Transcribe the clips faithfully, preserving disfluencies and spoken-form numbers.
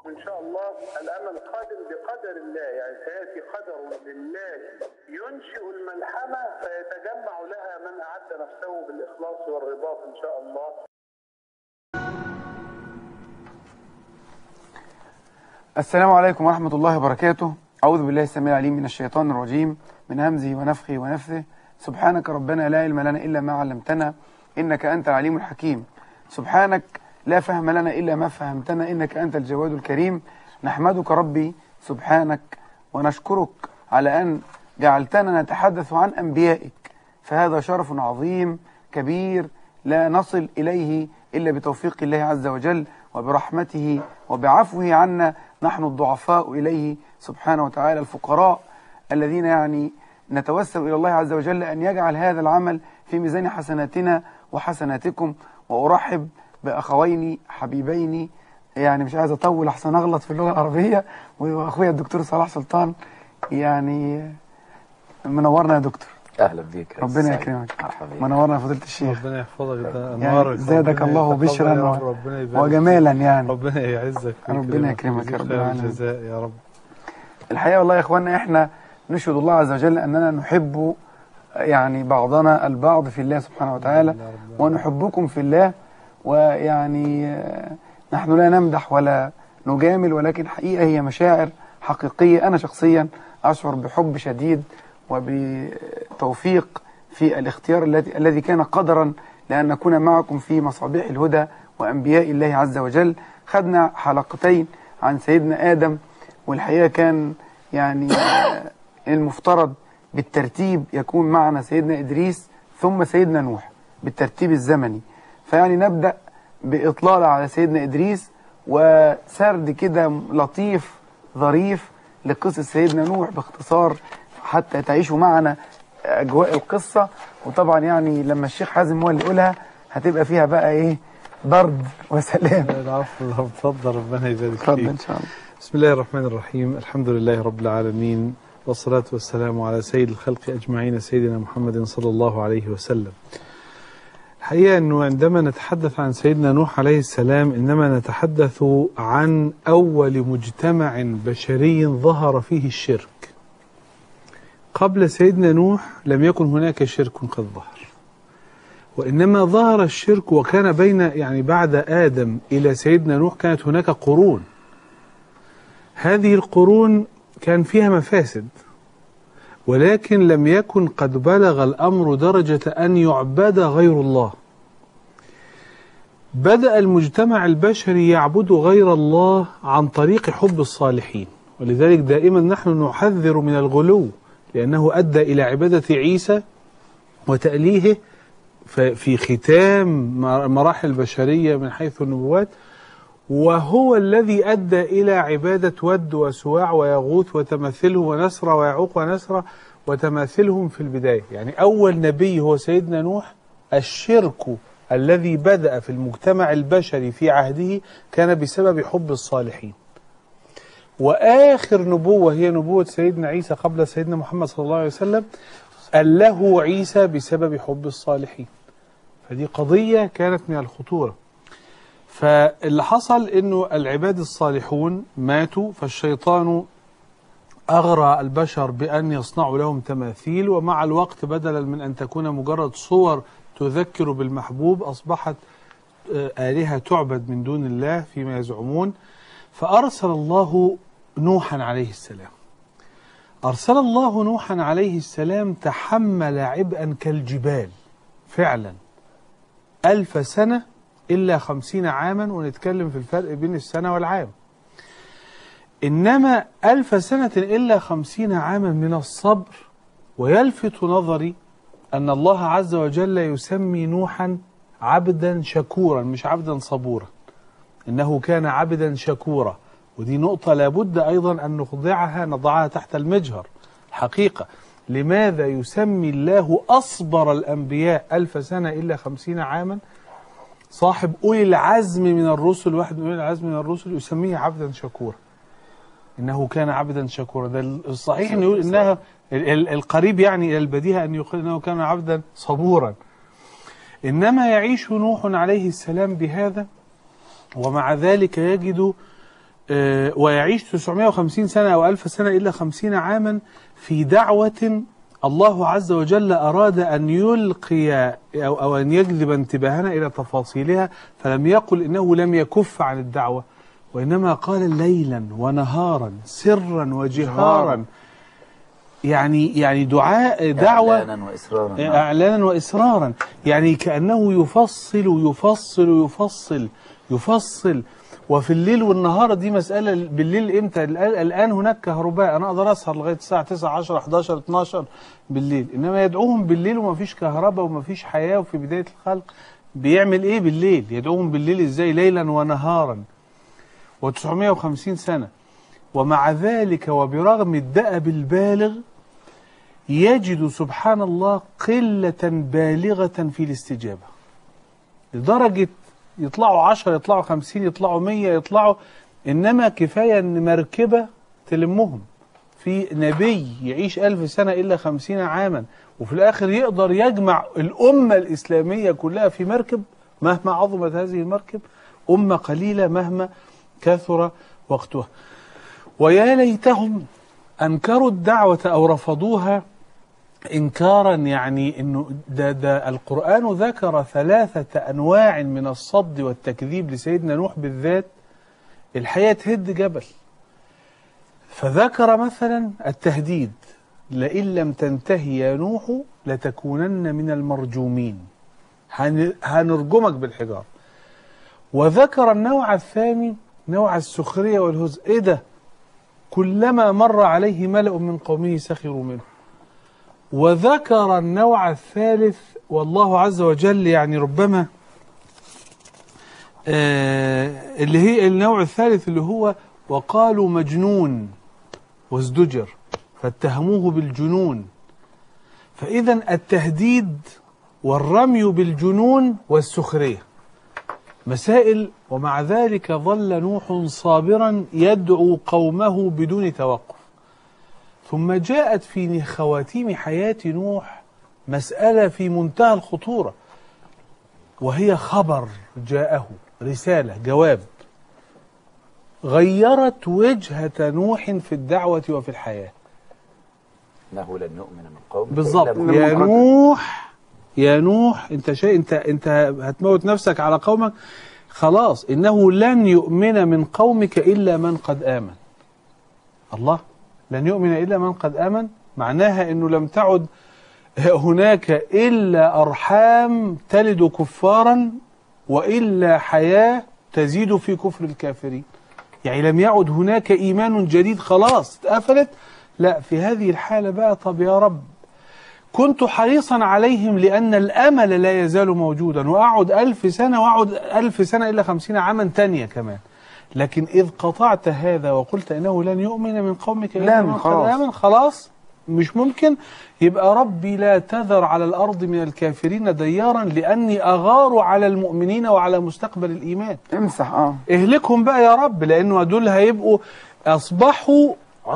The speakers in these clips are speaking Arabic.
إن شاء الله الأمل قادم بقدر الله، يعني سيأتي قدر لله ينشئ الملحمة فيتجمع لها من أعد نفسه بالإخلاص والرباط إن شاء الله. السلام عليكم ورحمة الله وبركاته. أعوذ بالله السميع العليم من الشيطان الرجيم من همزه ونفخه ونفثه. سبحانك ربنا لا علم لنا إلا ما علمتنا إنك أنت العليم الحكيم. سبحانك لا فهم لنا إلا ما فهمتنا إنك أنت الجواد الكريم. نحمدك ربي سبحانك ونشكرك على أن جعلتنا نتحدث عن أنبيائك، فهذا شرف عظيم كبير لا نصل إليه إلا بتوفيق الله عز وجل وبرحمته وبعفوه عنا نحن الضعفاء إليه سبحانه وتعالى الفقراء الذين يعني نتوسل إلى الله عز وجل أن يجعل هذا العمل في ميزان حسناتنا وحسناتكم. وأرحب بأخوين حبيبين، يعني مش عايز أطول أحسن أغلط في اللغة العربية، وأخويا الدكتور صلاح سلطان. يعني منورنا يا دكتور. اهلا بيك، ربنا يكرمك. منورنا يا فضيلة الشيخ. ربنا يحفظك، ده يعني زادك الله بشرا وجمالا. يعني ربنا يعزك، ربنا يكرمك يا رب العالمين. الجزاء يا رب. الحقيقة والله يا إخواننا إحنا نشهد الله عز وجل أننا نحب يعني بعضنا البعض في الله سبحانه وتعالى، ونحبكم في الله. ويعني نحن لا نمدح ولا نجامل، ولكن حقيقة هي مشاعر حقيقية. أنا شخصيا أشعر بحب شديد وبتوفيق في الاختيار الذي الذي كان قدرا لأن نكون معكم في مصابيح الهدى وأنبياء الله عز وجل. خدنا حلقتين عن سيدنا آدم، والحقيقة كان يعني المفترض بالترتيب يكون معنا سيدنا إدريس ثم سيدنا نوح بالترتيب الزمني. فيعني نبدأ بإطلالة على سيدنا إدريس وسرد كده لطيف ظريف لقصة سيدنا نوح باختصار حتى تعيشوا معنا أجواء القصة. وطبعا يعني لما الشيخ حازم هو اللي يقولها هتبقى فيها بقى إيه ضرب وسلام. العفو، اتفضل، ربنا يبارك فيك. اتفضل إن شاء الله. بسم الله الرحمن الرحيم. الحمد لله رب العالمين، والصلاة والسلام على سيد الخلق أجمعين سيدنا محمد صلى الله عليه وسلم. الحقيقة أنه عندما نتحدث عن سيدنا نوح عليه السلام إنما نتحدث عن أول مجتمع بشري ظهر فيه الشرك. قبل سيدنا نوح لم يكن هناك شرك قد ظهر، وإنما ظهر الشرك وكان بين يعني بعد آدم إلى سيدنا نوح كانت هناك قرون. هذه القرون كان فيها مفاسد، ولكن لم يكن قد بلغ الأمر درجة أن يعبد غير الله. بدأ المجتمع البشري يعبد غير الله عن طريق حب الصالحين، ولذلك دائما نحن نحذر من الغلو، لأنه أدى إلى عبادة عيسى وتأليهه في ختام مراحل البشرية من حيث النبوات، وهو الذي أدى إلى عبادة ود وسواع ويغوث وتماثله ونسرة ويعوق ونسرة وتماثلهم في البداية. يعني أول نبي هو سيدنا نوح. الشرك الذي بدأ في المجتمع البشري في عهده كان بسبب حب الصالحين. وآخر نبوة هي نبوة سيدنا عيسى قبل سيدنا محمد صلى الله عليه وسلم، أله عيسى بسبب حب الصالحين. فدي قضية كانت من الخطورة. فاللي حصل انه العباد الصالحون ماتوا، فالشيطان اغرى البشر بان يصنعوا لهم تماثيل، ومع الوقت بدلا من ان تكون مجرد صور تذكر بالمحبوب اصبحت آلهة تعبد من دون الله فيما يزعمون. فارسل الله نوحا عليه السلام. ارسل الله نوحا عليه السلام تحمل عبئا كالجبال فعلا، ألف سنة إلا خمسين عاما، ونتكلم في الفرق بين السنة والعام. إنما ألف سنة إلا خمسين عاما من الصبر. ويلفت نظري أن الله عز وجل يسمي نوحا عبدا شكورا مش عبدا صبورا، إنه كان عبدا شكورا. ودي نقطة لابد أيضا أن نخضعها نضعها تحت المجهر. الحقيقة لماذا يسمي الله أصبر الأنبياء ألف سنة إلا خمسين عاما؟ صاحب أولي العزم من الرسل، واحد من أولي العزم من الرسل، يسميه عبدا شكورا. إنه كان عبدا شكورا. ده الصحيح أن يقول إنها القريب يعني إلى البديهة أن يقول إنه كان عبدا صبورا. إنما يعيش نوح عليه السلام بهذا، ومع ذلك يجد آه ويعيش تسعمائة وخمسين سنة أو ألف سنة إلا خمسين عاما في دعوة الله عز وجل أراد أن يلقي أو, أو أن يجذب انتباهنا إلى تفاصيلها، فلم يقل إنه لم يكف عن الدعوة، وإنما قال ليلا ونهارا سرا وجهارا، يعني يعني دعاء دعوة إعلانا وإصرارا إعلانا وإصرارا، يعني كأنه يفصل يفصل يفصل يفصل. وفي الليل والنهار دي مسألة، بالليل إمتى؟ الآن هناك كهرباء، أنا أقدر أسهر لغاية الساعة تسعة عشرة إحدى عشر اثني عشر بالليل، إنما يدعوهم بالليل وما فيش كهرباء وما فيش حياة، وفي بداية الخلق بيعمل إيه بالليل؟ يدعوهم بالليل إزاي؟ ليلا ونهارا وتسعمائة وخمسين سنة. ومع ذلك وبرغم الدأب البالغ يجد سبحان الله قلة بالغة في الاستجابة، لدرجة يطلعوا عشرة يطلعوا خمسين يطلعوا مية يطلعوا، إنما كفاية أن مركبة تلمهم. في نبي يعيش ألف سنة إلا خمسين عاما وفي الآخر يقدر يجمع الأمة الإسلامية كلها في مركب، مهما عظمت هذه المركب أمة قليلة مهما كثر وقتها. ويا ليتهم أنكروا الدعوة أو رفضوها إنكارا، يعني إنه ده, ده القرآن ذكر ثلاثة أنواع من الصد والتكذيب لسيدنا نوح بالذات، الحياة تهد جبل. فذكر مثلا التهديد، لئن لم تنتهي يا نوح لتكونن من المرجومين، هنرجمك بالحجار. وذكر النوع الثاني نوع السخرية والهزء، إيه ده؟ كلما مر عليه ملأ من قومه سخروا منه. وذكر النوع الثالث، والله عز وجل يعني ربما آه اللي هي النوع الثالث اللي هو وقالوا مجنون وازدجر فاتهموه بالجنون. فإذا التهديد والرمي بالجنون والسخرية مسائل، ومع ذلك ظل نوح صابرا يدعو قومه بدون توقف. ثم جاءت في خواتيم حياة نوح مسألة في منتهى الخطورة، وهي خبر جاءه، رسالة، جواب، غيرت وجهة نوح في الدعوة وفي الحياة. إنه لن يؤمن من قومك بالضبط. يا نوح يا نوح انت شيء انت انت هتموت نفسك على قومك، خلاص إنه لن يؤمن من قومك إلا من قد آمن. الله، لن يؤمن إلا من قد آمن، معناها أنه لم تعد هناك إلا أرحام تلد كفارا وإلا حياة تزيد في كفر الكافرين. يعني لم يعد هناك إيمان جديد، خلاص اتقفلت. لا، في هذه الحالة بقى طب يا رب كنت حريصا عليهم لأن الأمل لا يزال موجودا، وأقعد ألف سنة وأقعد ألف سنة إلا خمسين عاما تانية كمان، لكن إذ قطعت هذا وقلت إنه لن يؤمن من قومك إلا من قد آمن، خلاص مش ممكن. يبقى ربي لا تذر على الأرض من الكافرين ديارا، لأني أغار على المؤمنين وعلى مستقبل الإيمان. امسح اه اهلكهم بقى يا رب، لأنه دول هيبقوا أصبحوا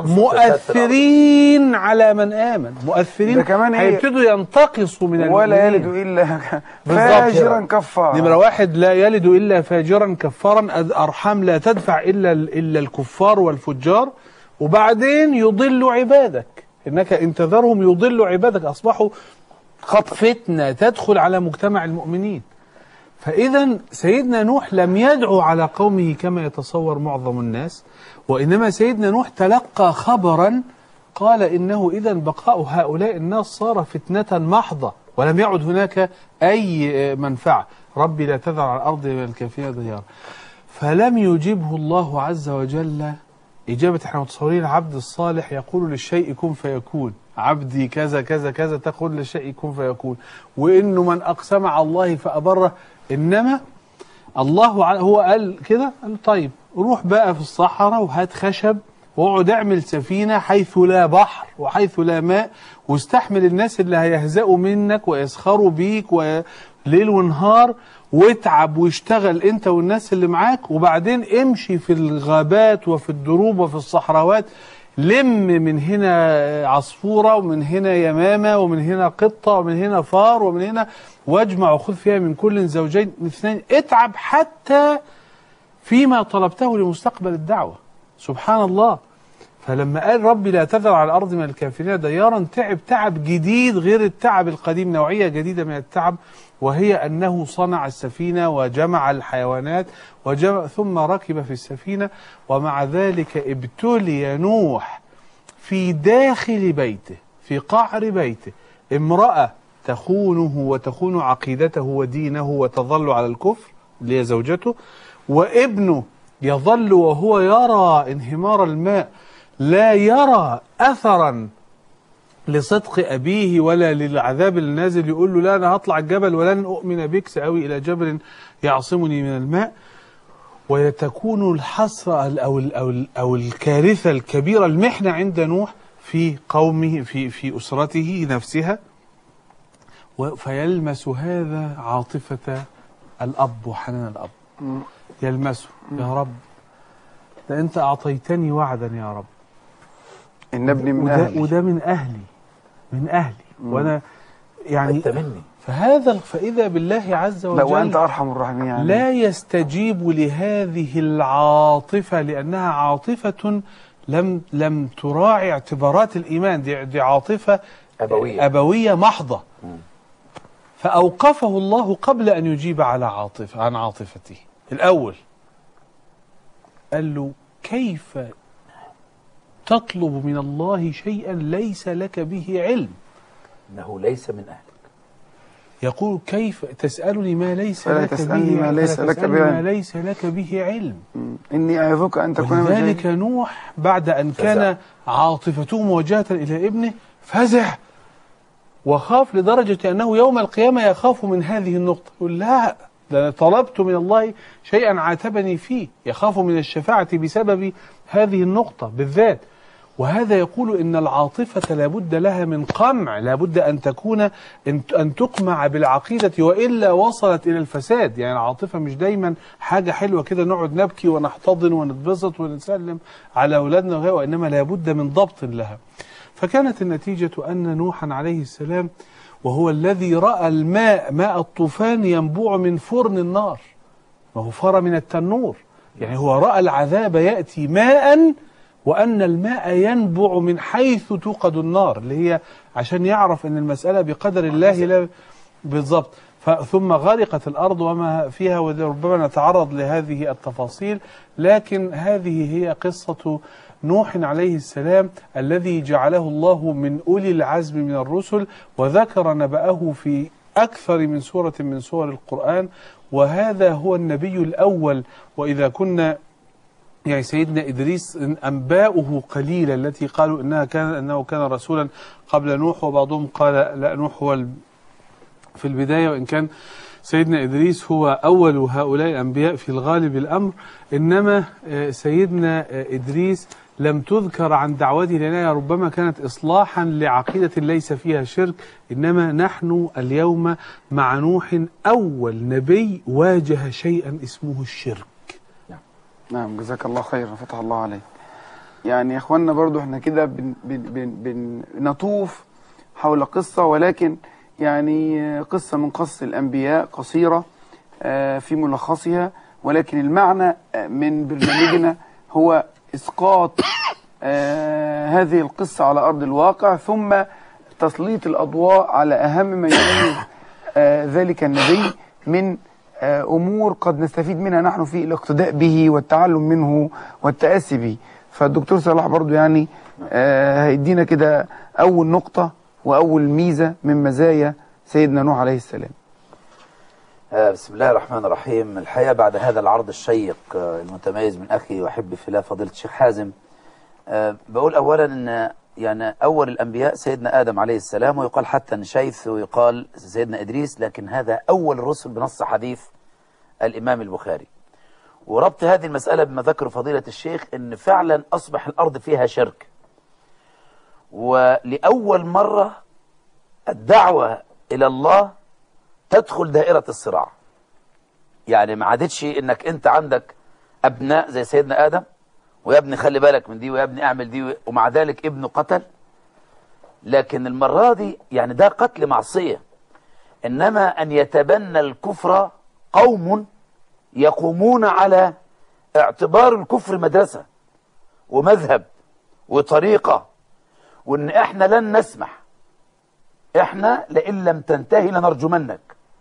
مؤثرين على من آمن، مؤثرين كمان هيبتدوا ينتقصوا من المؤمنين. ولا يلد إلا فاجرا كفارا. نمرة واحد، لا يلد إلا فاجرا كفارا، أرحام لا تدفع إلا إلا الكفار والفجار. وبعدين يضل عبادك، إنك إن تذرهم يضل عبادك، أصبحوا فتنة تدخل على مجتمع المؤمنين. فإذا سيدنا نوح لم يدعو على قومه كما يتصور معظم الناس، وإنما سيدنا نوح تلقى خبرا قال إنه إذا بقاء هؤلاء الناس صار فتنة محضة، ولم يعد هناك أي منفعة. ربي لا تذر على الأرض من الكافرين ديارا. فلم يجبه الله عز وجل إجابة احنا متصورين العبد الصالح يقول للشيء كن فيكون، عبدي كذا كذا كذا، تقول للشيء كن فيكون، وإنه من أقسم على الله فأبره. إنما الله هو قال كده، قال طيب روح بقى في الصحراء وهات خشب واقعد اعمل سفينة حيث لا بحر وحيث لا ماء، واستحمل الناس اللي هيهزأوا منك ويسخروا بيك وليل ونهار، واتعب واشتغل انت والناس اللي معاك، وبعدين امشي في الغابات وفي الدروب وفي الصحراوات، لم من هنا عصفورة ومن هنا يمامة ومن هنا قطة ومن هنا فار ومن هنا، واجمع وخذ فيها من كل زوجين اثنين. اتعب حتى فيما طلبته لمستقبل الدعوة. سبحان الله. فلما قال ربي لا تذر على الأرض من الكافرين ديارا، تعب تعب جديد غير التعب القديم، نوعية جديدة من التعب، وهي أنه صنع السفينة وجمع الحيوانات وجمع ثم ركب في السفينة. ومع ذلك ابتلي نوح في داخل بيته، في قعر بيته، امرأة تخونه وتخون عقيدته ودينه وتظل على الكفر اللي هي زوجته، وابنه يظل وهو يرى انهمار الماء، لا يرى أثرا لصدق أبيه ولا للعذاب النازل، يقول له لا أنا هطلع الجبل ولن أؤمن بك، سأوي إلى جبل يعصمني من الماء. وتكون الحسرة أو أو أو الكارثة الكبيرة، المحنة عند نوح في قومه، في في أسرته نفسها. فيلمس هذا عاطفة الأب وحنان الأب، يلمسه، يا رب ده أنت أعطيتني وعدا يا رب إن ابني من وده, أهلي وده من أهلي من أهلي مم. وأنا يعني أنت مني. فهذا فإذا بالله عز وجل لا وأنت أرحم الراحمين يعني. لا يستجيب لهذه العاطفة لأنها عاطفة لم لم تراعي اعتبارات الإيمان، دي, دي عاطفة أبوية أبوية محضة. مم. فأوقفه الله قبل أن يجيب على عاطفة عن عاطفته. الأول قال له كيف تطلب من الله شيئا ليس لك به علم؟ إنه ليس من أهلك. يقول كيف تسألني ما ليس فلا لك تسألني به ما ليس فلا لك تسألني به ما علم. ليس لك به علم. مم. إني أعظك أن تكون من ولذلك الجاهلين. نوح بعد أن كان عاطفته موجهة إلى ابنه فزع وخاف لدرجة أنه يوم القيامة يخاف من هذه النقطة. يقول لا، ده أنا طلبت من الله شيئا عاتبني فيه، يخاف من الشفاعة بسبب هذه النقطة بالذات. وهذا يقول إن العاطفة لابد لها من قمع، لابد أن تكون أن تقمع بالعقيدة، وإلا وصلت إلى الفساد. يعني العاطفة مش دايما حاجة حلوة كده نقعد نبكي ونحتضن ونتبسط ونسلم على أولادنا وغيره، وإنما لابد من ضبط لها. فكانت النتيجة أن نوحا عليه السلام وهو الذي رأى الماء ماء الطوفان ينبوع من فرن النار، وهو فر من التنور، يعني هو رأى العذاب يأتي ماء وأن الماء ينبع من حيث توقد النار، اللي هي عشان يعرف أن المسألة بقدر الله لا بالضبط. ثم غرقت الأرض وما فيها، وربما نتعرض لهذه التفاصيل، لكن هذه هي قصة نوح عليه السلام الذي جعله الله من أولي العزم من الرسل، وذكر نبأه في أكثر من سورة من سور القرآن. وهذا هو النبي الأول. وإذا كنا يعني سيدنا إدريس أنباؤه قليلة التي قالوا إنها كان أنه كان رسولا قبل نوح، وبعضهم قال لا نوح هو في البداية، وإن كان سيدنا إدريس هو أول هؤلاء الأنبياء في الغالب الأمر. إنما سيدنا إدريس لم تذكر عن دعوته لنا، ربما كانت إصلاحا لعقيدة ليس فيها شرك. إنما نحن اليوم مع نوح أول نبي واجه شيئا اسمه الشرك. نعم جزاك الله خيرا، فتح الله عليك. يعني يا اخوانا برضو احنا كده بن بن بن بنطوف حول قصة، ولكن يعني قصة من قصص الأنبياء قصيرة في ملخصها، ولكن المعنى من برنامجنا هو إسقاط هذه القصة على أرض الواقع، ثم تسليط الأضواء على أهم ما يميز ذلك النبي من أمور قد نستفيد منها نحن في الاقتداء به والتعلم منه والتأسي به. فالدكتور صلاح برضو يعني هيدينا كده أول نقطة وأول ميزة من مزايا سيدنا نوح عليه السلام. بسم الله الرحمن الرحيم. الحقيقة بعد هذا العرض الشيق المتميز من أخي وأحب في الله فضيلة الشيخ حازم، بقول أولا أن يعني أول الأنبياء سيدنا آدم عليه السلام، ويقال حتى أن شيث ويقال سيدنا إدريس، لكن هذا أول الرسل بنص حديث الإمام البخاري. وربط هذه المسألة بما ذكر فضيلة الشيخ أن فعلا أصبح الأرض فيها شرك، ولأول مرة الدعوة إلى الله تدخل دائرة الصراع. يعني ما عادتش إنك أنت عندك أبناء زي سيدنا آدم، ويا ابني خلي بالك من دي، ويا ابني اعمل دي، ومع ذلك ابنه قتل. لكن المرة دي يعني ده قتل معصية، إنما أن يتبنى الكفر قوم يقومون على اعتبار الكفر مدرسة، ومذهب وطريقة، وإن إحنا لن نسمح، إحنا لئن لم تنتهي لنرجمنك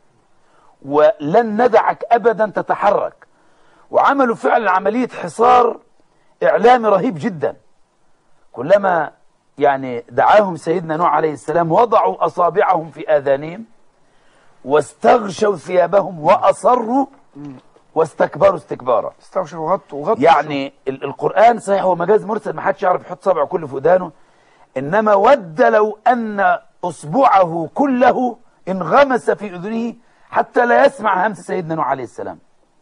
ولن ندعك أبدا تتحرك. وعملوا فعلا عملية حصار إعلامي رهيب جدا. كلما يعني دعاهم سيدنا نوح عليه السلام وضعوا أصابعهم في آذانهم واستغشوا ثيابهم وأصروا واستكبروا استكبارا. استغشوا وغطوا وغطوا. يعني ال- القرآن صحيح هو مجاز مرسل، ما حدش يعرف يحط صبعه كله في ودانه، إنما ود لو أن أصبعه كله انغمس في أذنه حتى لا يسمع همس سيدنا نوح عليه السلام.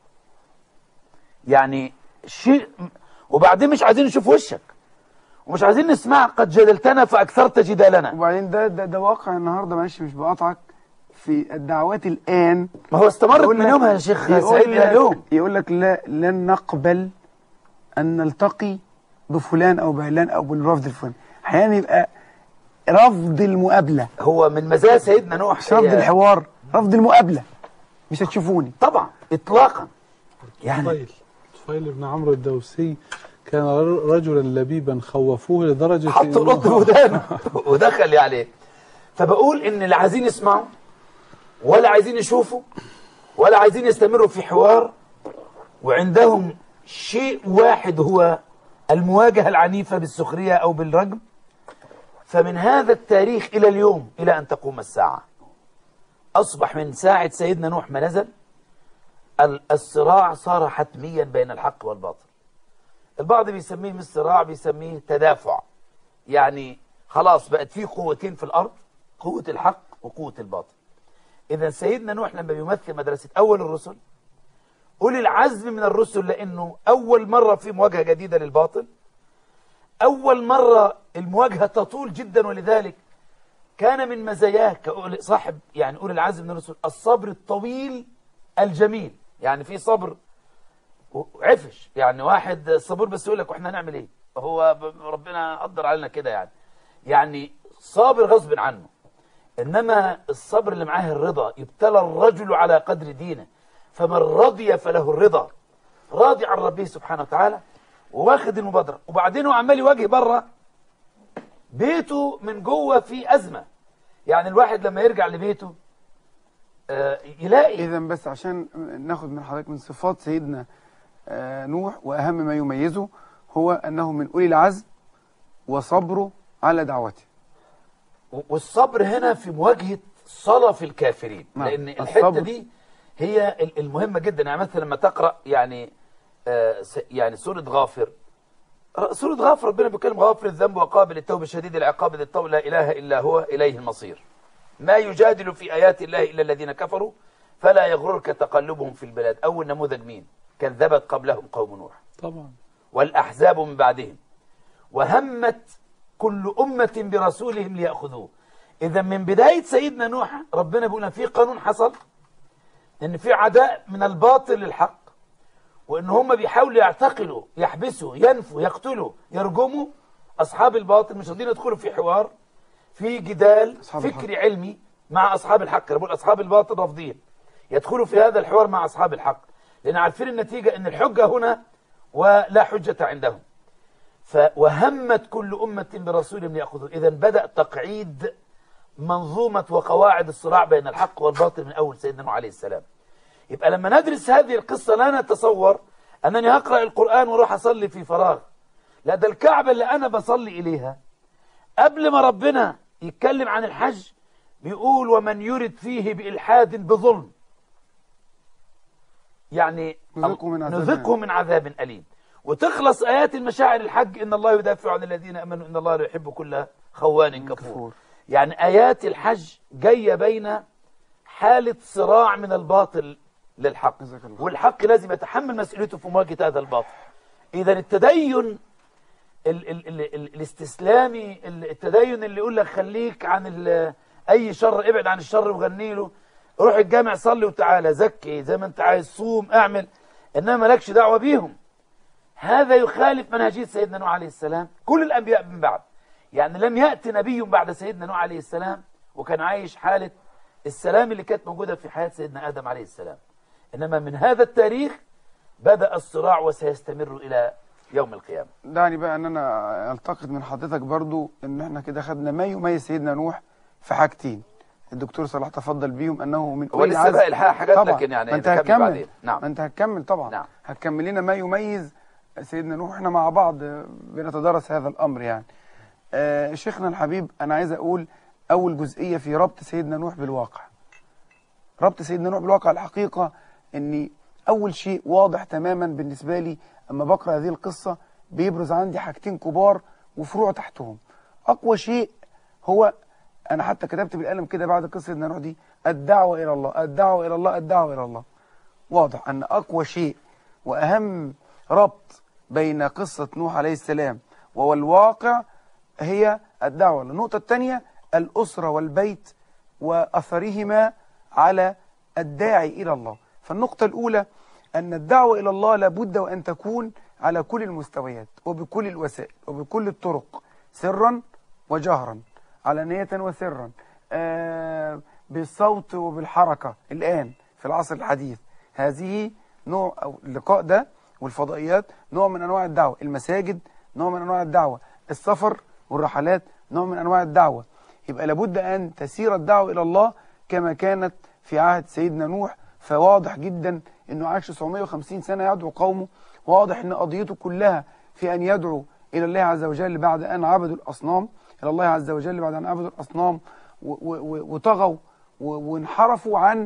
يعني شيء. وبعدين مش عايزين نشوف وشك ومش عايزين نسمع قد جدلتنا فأكثرت جدالنا. وبعدين ده ده, ده واقع النهارده، معلش مش بقاطعك، في الدعوات الآن. ما هو استمرت يقول من لك- يومها يا شيخ يقول سعيد إلى لك- اليوم. يقول لك لا لن نقبل أن نلتقي بفلان أو بعلان أو بالرفض الفلاني. أحيانا يبقى رفض المقابلة، هو من مزايا سيدنا نوح مش رفض هي- الحوار، رفض المقابلة. مش هتشوفوني طبعا إطلاقا. يعني طفيل طفيل بن عمرو الدوسي كان رجلا لبيبا خوفوه لدرجة حط إنه- القط في ودانه ودخل يعني. فبقول ان لا عايزين يسمعوا ولا عايزين يشوفوا ولا عايزين يستمروا في حوار، وعندهم شيء واحد هو المواجهة العنيفة بالسخرية او بالرجم. فمن هذا التاريخ الى اليوم الى ان تقوم الساعة اصبح من ساعة سيدنا نوح ما نزل ال- الصراع صار حتميا بين الحق والباطل. البعض بيسميه مش صراع، بيسميه تدافع. يعني خلاص بقت في قوتين في الأرض، قوة الحق وقوة الباطل. إذا سيدنا نوح لما بيمثل مدرسة أول الرسل، أولي العزم من الرسل، لأنه أول مرة في مواجهة جديدة للباطل، أول مرة المواجهة تطول جدا، ولذلك كان من مزاياه كصاحب يعني أولي العزم من الرسل الصبر الطويل الجميل. يعني في صبر عفش، يعني واحد صبور بس يقول لك واحنا هنعمل ايه، هو ربنا قدر علينا كده يعني يعني صابر غصب عنه. انما الصبر اللي معاه الرضا، يبتلى الرجل على قدر دينه، فمن رضي فله الرضا، راضي عن ربه سبحانه وتعالى وواخد المبادره. وبعدين هو عمال يواجه بره بيته من جوه في ازمه. يعني الواحد لما يرجع لبيته آه يلاقي. إذا بس عشان ناخد من حضرتك من صفات سيدنا آه نوح، وأهم ما يميزه هو أنه من أولي العزم وصبره على دعوته. والصبر هنا في مواجهة صلف الكافرين. نعم. لأن الحتة الصبر. دي هي المهمة جدا. يعني مثلا لما تقرأ يعني آه يعني سورة غافر، سورة غافر ربنا بيتكلم غافر الذنب وقابل التوب شديد العقاب ذي الطول لا إله إلا هو إليه المصير. ما يجادل في آيات الله إلا الذين كفروا فلا يغررك تقلبهم في البلاد. أول نموذج مين؟ كذبت قبلهم قوم نوح طبعا. والأحزاب من بعدهم وهمت كل أمة برسولهم ليأخذوه. إذا من بداية سيدنا نوح ربنا بيقول في قانون حصل، إن في عداء من الباطل للحق، وإن هم بيحاولوا يعتقلوا يحبسوا ينفوا يقتلوا يرجموا أصحاب الباطل. مش راضيين يدخلوا في حوار في جدال فكري علمي مع أصحاب الحق. أنا بقول أصحاب الباطل رافضين يدخلوا في هذا الحوار مع أصحاب الحق، لأن عارفين النتيجة إن الحجة هنا ولا حجة عندهم. فوهمت كل أمة برسولهم ليأخذوا. إذا بدأ تقعيد منظومة وقواعد الصراع بين الحق والباطل من أول سيدنا نوح عليه السلام. يبقى لما ندرس هذه القصة لا نتصور أنني هقرأ القرآن وروح أصلي في فراغ. لا، ده الكعبة اللي أنا بصلي إليها قبل ما ربنا يتكلم عن الحج بيقول ومن يرد فيه بإلحاد بظلم، يعني نذقه من عذاب نذقه من عذاب أليم. وتخلص آيات المشاعر الحج إن الله يدافع عن الذين أمنوا إن الله لا يحب كل خوان كفور. يعني آيات الحج جاية بين حالة صراع من الباطل للحق، والحق لازم يتحمل مسؤوليته في مواجهة هذا الباطل. إذا التدين ال ال ال ال الاستسلامي، التدين اللي يقول لك خليك عن أي شر، ابعد عن الشر وغني له، روح الجامع صلي وتعالى، زكي زي ما انت عايز، صوم، اعمل، انما مالكش دعوة بيهم، هذا يخالف منهجية سيدنا نوح عليه السلام. كل الأنبياء من بعد، يعني لم يأتي نبي بعد سيدنا نوح عليه السلام وكان عايش حالة السلام اللي كانت موجودة في حياة سيدنا آدم عليه السلام. إنما من هذا التاريخ بدأ الصراع وسيستمر إلى يوم القيامة. دعني بقى ان انا التقط من حضرتك برضو ان احنا كده خدنا ما يميز سيدنا نوح في حاجتين الدكتور صلاح تفضل بيهم انه من هو لسه بقى الحقيقة حاجات طبعا. لكن يعني ما انت نكمل هتكمل بعدين. نعم ما انت هتكمل طبعا. نعم. هتكمل لنا ما يميز سيدنا نوح. احنا مع بعض بنتدارس هذا الامر يعني. آه شيخنا الحبيب، انا عايز اقول اول جزئية في ربط سيدنا نوح بالواقع. ربط سيدنا نوح بالواقع الحقيقة ان اول شيء واضح تماما بالنسبة لي اما بقرأ هذه القصة بيبرز عندي حاجتين كبار وفروع تحتهم. اقوى شيء هو، انا حتى كتبت بالقلم كده بعد قصة سيدنا نوح دي، الدعوة الى الله الدعوة الى الله الدعوة الى الله. واضح ان اقوى شيء واهم ربط بين قصة نوح عليه السلام والواقع هي الدعوة. النقطة الثانية الأسرة والبيت وأثرهما على الداعي إلى الله. فالنقطة الأولى أن الدعوة إلى الله لابد وأن تكون على كل المستويات وبكل الوسائل وبكل الطرق، سرا وجهرا، علانية وسرا، آه بالصوت وبالحركة. الآن في العصر الحديث هذه نوع أو اللقاء ده والفضائيات نوع من أنواع الدعوة، المساجد نوع من أنواع الدعوة، السفر والرحلات نوع من أنواع الدعوة. يبقى لابد أن تسير الدعوة إلى الله كما كانت في عهد سيدنا نوح. فواضح جدا أنه عاش تسعمائة وخمسين سنة يدعو قومه، واضح أن قضيته كلها في أن يدعو إلى الله عز وجل بعد أن عبدوا الأصنام، إلى الله عز وجل بعد أن عبدوا الأصنام وطغوا وانحرفوا عن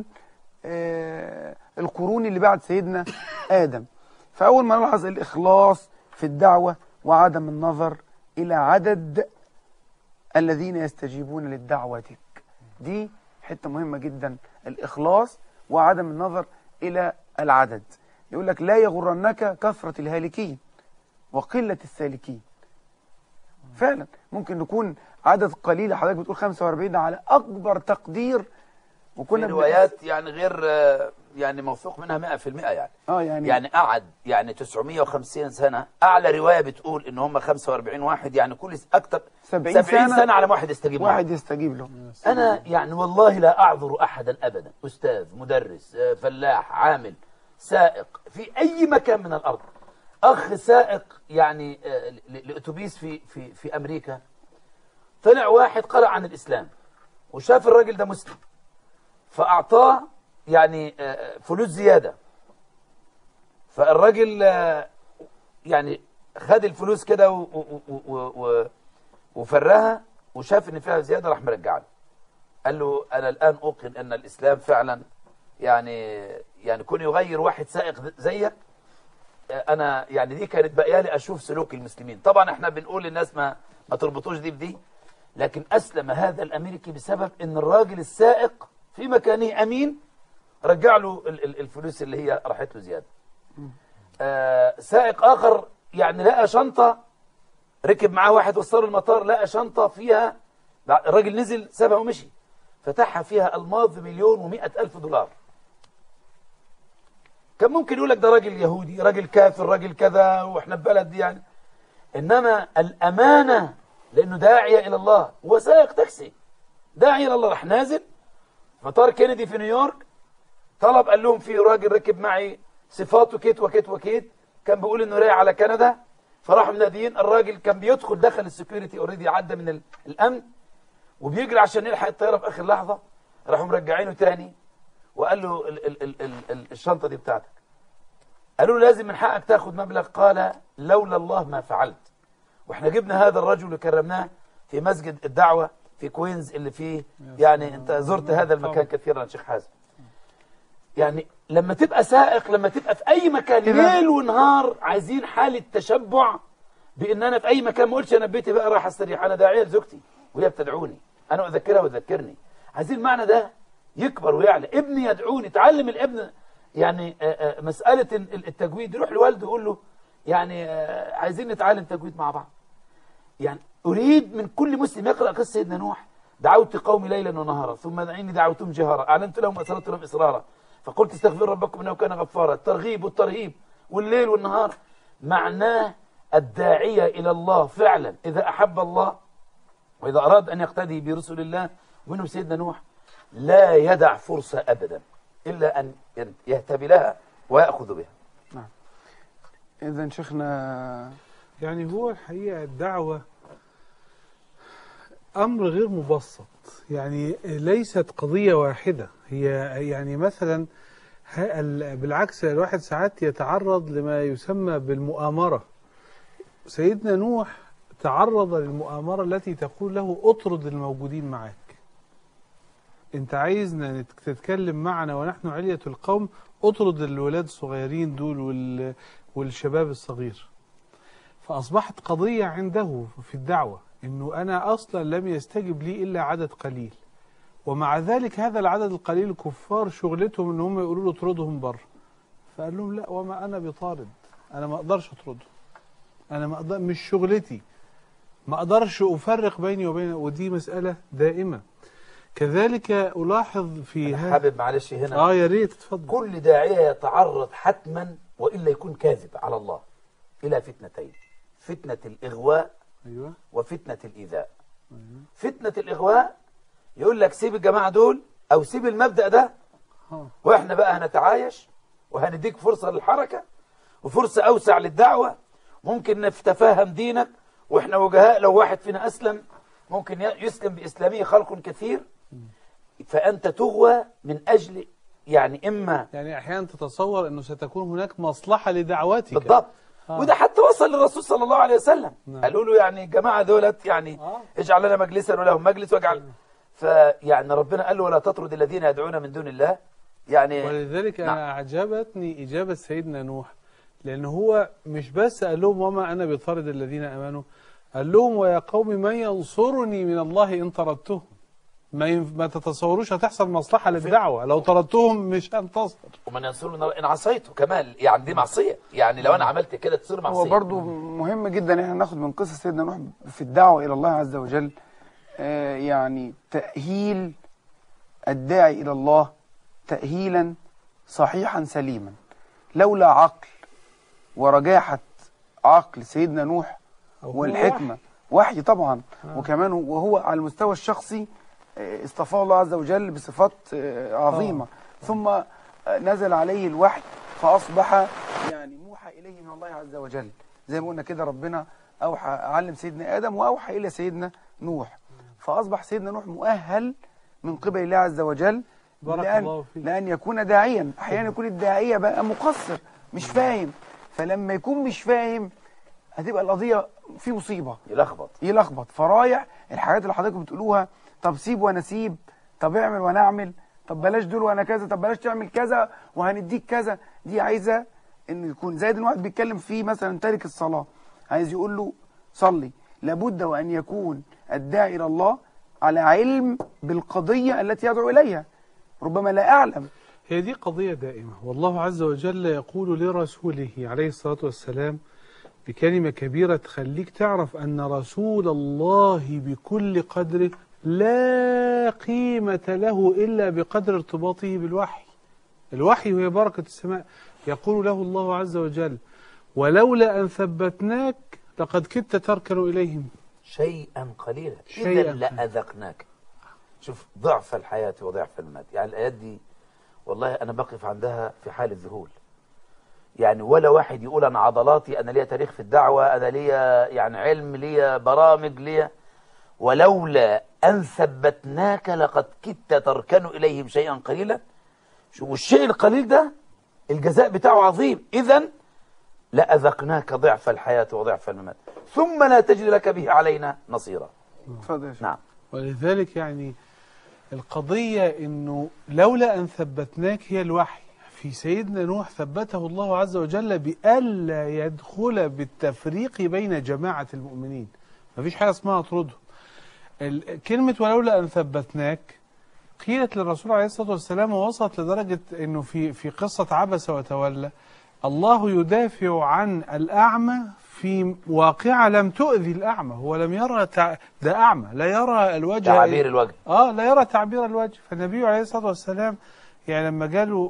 القرون اللي بعد سيدنا آدم. فأول ما نلاحظ الإخلاص في الدعوة وعدم النظر إلى عدد الذين يستجيبون للدعوتك، دي حتة مهمة جدا، الإخلاص وعدم النظر إلى العدد. يقول لك لا يغرنك كثرة الهالكين وقلة السالكين. فعلا ممكن نكون عدد قليل، حضرتك بتقول خمسة وأربعين على أكبر تقدير، وكنا في روايات يعني غير يعني موثوق منها مئة في المئة يعني. اه يعني يعني قعد يعني تسعمائة وخمسين سنة. أعلى رواية بتقول إن هم خمسة وأربعين واحد، يعني كل أكثر سبعين سنة, سنة على واحد يستجيب له. واحد يستجيب له. أنا يعني والله لا أعذر أحدا أبدا، أستاذ، مدرس، فلاح، عامل، سائق في أي مكان من الأرض. أخ سائق يعني لأتوبيس في في في أمريكا، طلع واحد قرأ عن الإسلام وشاف الراجل ده مسلم فأعطاه يعني فلوس زيادة. فالراجل يعني خد الفلوس كده وفرها وشاف ان فيها زيادة، راح مرجع له. قال له أنا الآن أوقن أن الإسلام فعلا يعني يعني كون يغير واحد سائق زيك. أنا يعني دي كانت بقيالي أشوف سلوك المسلمين. طبعا احنا بنقول للناس ما ما تربطوش دي بدي، لكن أسلم هذا الأمريكي بسبب ان الراجل السائق في مكانه أمين رجع له الفلوس اللي هي راحت له زيادة. آه سائق آخر يعني لقى شنطة، ركب معاه واحد وصله المطار، لقى شنطة فيها، الراجل نزل سابها ومشي، فتحها فيها ألماظ مليون ومئة ألف دولار. كان ممكن يقول لك ده راجل يهودي، راجل كافر، راجل كذا، وإحنا ببلد يعني. إنما الأمانة، لأنه داعية إلى الله، هو سائق تاكسي داعية إلى الله، راح نازل مطار كينيدي في نيويورك، طلب، قال لهم في راجل ركب معي صفاته كيت وكيت وكيت، كان بيقول انه رايح على كندا. فراحوا مناديين الراجل، كان بيدخل دخل السكيورتي اوريدي، عدى من الامن وبيجري عشان يلحق الطياره في اخر لحظه. راحوا مرجعينه تاني وقال له ال ال ال ال ال الشنطه دي بتاعتك. قالوا له لازم من حقك تاخذ مبلغ. قال لولا الله ما فعلت. واحنا جبنا هذا الرجل وكرمناه في مسجد الدعوه في كوينز اللي فيه، يعني انت زرت هذا المكان كثيرا شيخ حازم. يعني لما تبقى سائق، لما تبقى في اي مكان ليل ونهار، عايزين حالة تشبع بان انا في اي مكان. ما قلتش انا بيتي بقى راح استريح، انا داعيه لزوجتي وهي بتدعوني، انا اذكرها وتذكرني. عايزين المعنى ده يكبر ويعلى. ابني يدعوني، تعلم الابن يعني آآ آآ مسألة التجويد، يروح لوالده يقول له يعني عايزين نتعلم تجويد مع بعض. يعني اريد من كل مسلم يقرأ قصة سيدنا نوح. دعوت قومي ليلا ونهارا ثم دعيني دعوتهم جهارا، اعلنت لهم واسررت لهم اسرارا، فقلت استغفر ربكم انه كان غفارا. الترغيب والترهيب والليل والنهار معناه الداعية إلى الله فعلا إذا أحب الله وإذا أراد أن يقتدي برسل الله ومنهم سيدنا نوح لا يدع فرصة أبدا إلا أن يهتبي لها ويأخذ بها. نعم. إذا شيخنا يعني هو الحقيقة الدعوة أمر غير مبسط، يعني ليست قضية واحدة. هي يعني مثلا بالعكس الواحد ساعات يتعرض لما يسمى بالمؤامرة. سيدنا نوح تعرض للمؤامرة التي تقول له اطرد الموجودين معك، انت عايزنا تتكلم معنا ونحن علية القوم، اطرد الولاد الصغيرين دول والشباب الصغير. فأصبحت قضية عنده في الدعوة انه انا اصلا لم يستجب لي الا عدد قليل، ومع ذلك هذا العدد القليل الكفار شغلتهم ان هم يقولوا له اطردهم بره. فقال لهم لا، وما انا بطارد، انا ما اقدرش اطرده، انا ما أقدر، مش شغلتي، ما اقدرش افرق بيني وبين، ودي مسألة دائمة. كذلك الاحظ في هذا حابب معلش هنا اه يا ريت تفضل. كل داعية يتعرض حتما والا يكون كاذب على الله الى فتنتين، فتنة الاغواء ايوه وفتنة الايذاء. أيوة. فتنة الاغواء يقول لك سيب الجماعة دول او سيب المبدأ ده ها. واحنا بقى هنتعايش وهنديك فرصة للحركة وفرصة اوسع للدعوة، ممكن نتفاهم دينك واحنا وجهاء، لو واحد فينا اسلم ممكن يسلم باسلاميه خلق كثير. فانت تغوى من اجل يعني اما يعني احيانا تتصور انه ستكون هناك مصلحة لدعوتك. بالضبط. آه. وده حتى وصل للرسول صلى الله عليه وسلم. نعم. قالوا له يعني الجماعة دولت يعني آه. اجعل لنا مجلسا ولهم مجلس واجعل. فيعني ربنا قال له ولا تطرد الذين يدعون من دون الله. يعني ولذلك نعم. انا اعجبتني اجابة سيدنا نوح، لأنه هو مش بس قال لهم وما أنا بطارد الذين أمنوا، قال لهم ويا قوم من ينصرني من الله إن طردتهم. ما, ينف... ما تتصوروش هتحصل مصلحة للدعوة لو طردتهم، مش هنتصر. ومن ينصرني إن عصيته كمان، يعني دي معصية، يعني لو أنا عملت كده تصير معصية. هو برضو مهم جدا إن احنا ناخد من قصة سيدنا نوح في الدعوة إلى الله عز وجل آه يعني تأهيل الداعي إلى الله تأهيلا صحيحا سليما. لولا عقل ورجاحة عقل سيدنا نوح والحكمة، وحي طبعا آه. وكمان وهو على المستوى الشخصي اصطفاه الله عز وجل بصفات عظيمة آه. ثم نزل عليه الوحي فأصبح يعني موحى إليه من الله عز وجل، زي ما قلنا كده ربنا أوحى علم سيدنا آدم وأوحى إلى سيدنا نوح، فأصبح سيدنا نوح مؤهل من قبل الله عز وجل لأن, لأن يكون داعيا. أحيانا يكون الداعية بقى مقصر مش فاهم، فلما يكون مش فاهم هتبقى القضية في مصيبة، يلخبط يلخبط فرايح الحاجات اللي حضرتك بتقولوها، طب سيب وانا سيب، طب اعمل وانا اعمل، طب بلاش دول وانا كذا، طب بلاش تعمل كذا وهنديك كذا. دي عايزة ان يكون زي الواحد بيتكلم فيه مثلا تارك الصلاة، عايز يقول له صلي، لابد وان يكون الداعي الى الله على علم بالقضية التي يدعو اليها، ربما لا اعلم. هي دي قضية دائمة، والله عز وجل يقول لرسوله عليه الصلاة والسلام بكلمة كبيرة تخليك تعرف أن رسول الله بكل قدره لا قيمة له إلا بقدر ارتباطه بالوحي. الوحي هي بركة السماء. يقول له الله عز وجل ولولا أن ثبتناك لقد كدت تركن إليهم شيئا قليلا إذا لأذقناك. شوف ضعف الحياة وضعف المات، يعني الآيات دي والله أنا بقف عندها في حال الذهول. يعني ولا واحد يقول أنا عضلاتي، أنا ليا تاريخ في الدعوة، أنا ليا يعني علم، ليا برامج، ليا ولولا أن ثبتناك لقد كدت تركن إليهم شيئا قليلا. والشيء القليل ده الجزاء بتاعه عظيم. إذن لأذقناك ضعف الحياة وضعف الممات ثم لا تجد لك به علينا نصيرا. نعم. ولذلك يعني القضية إنه لولا أن ثبتناك هي الوحي. في سيدنا نوح ثبته الله عز وجل بألا يدخل بالتفريق بين جماعة المؤمنين، ما فيش حاجة اسمها اطردهم. كلمة ولولا أن ثبتناك قيلت للرسول عليه الصلاة والسلام، ووصلت لدرجة أنه في في قصة عبس وتولى الله يدافع عن الأعمى في واقعة لم تؤذي الأعمى، هو لم يرى تع... ده أعمى لا يرى الوجه، تعبير الوجه آه لا يرى تعبير الوجه. فالنبي عليه الصلاة والسلام يعني لما جاله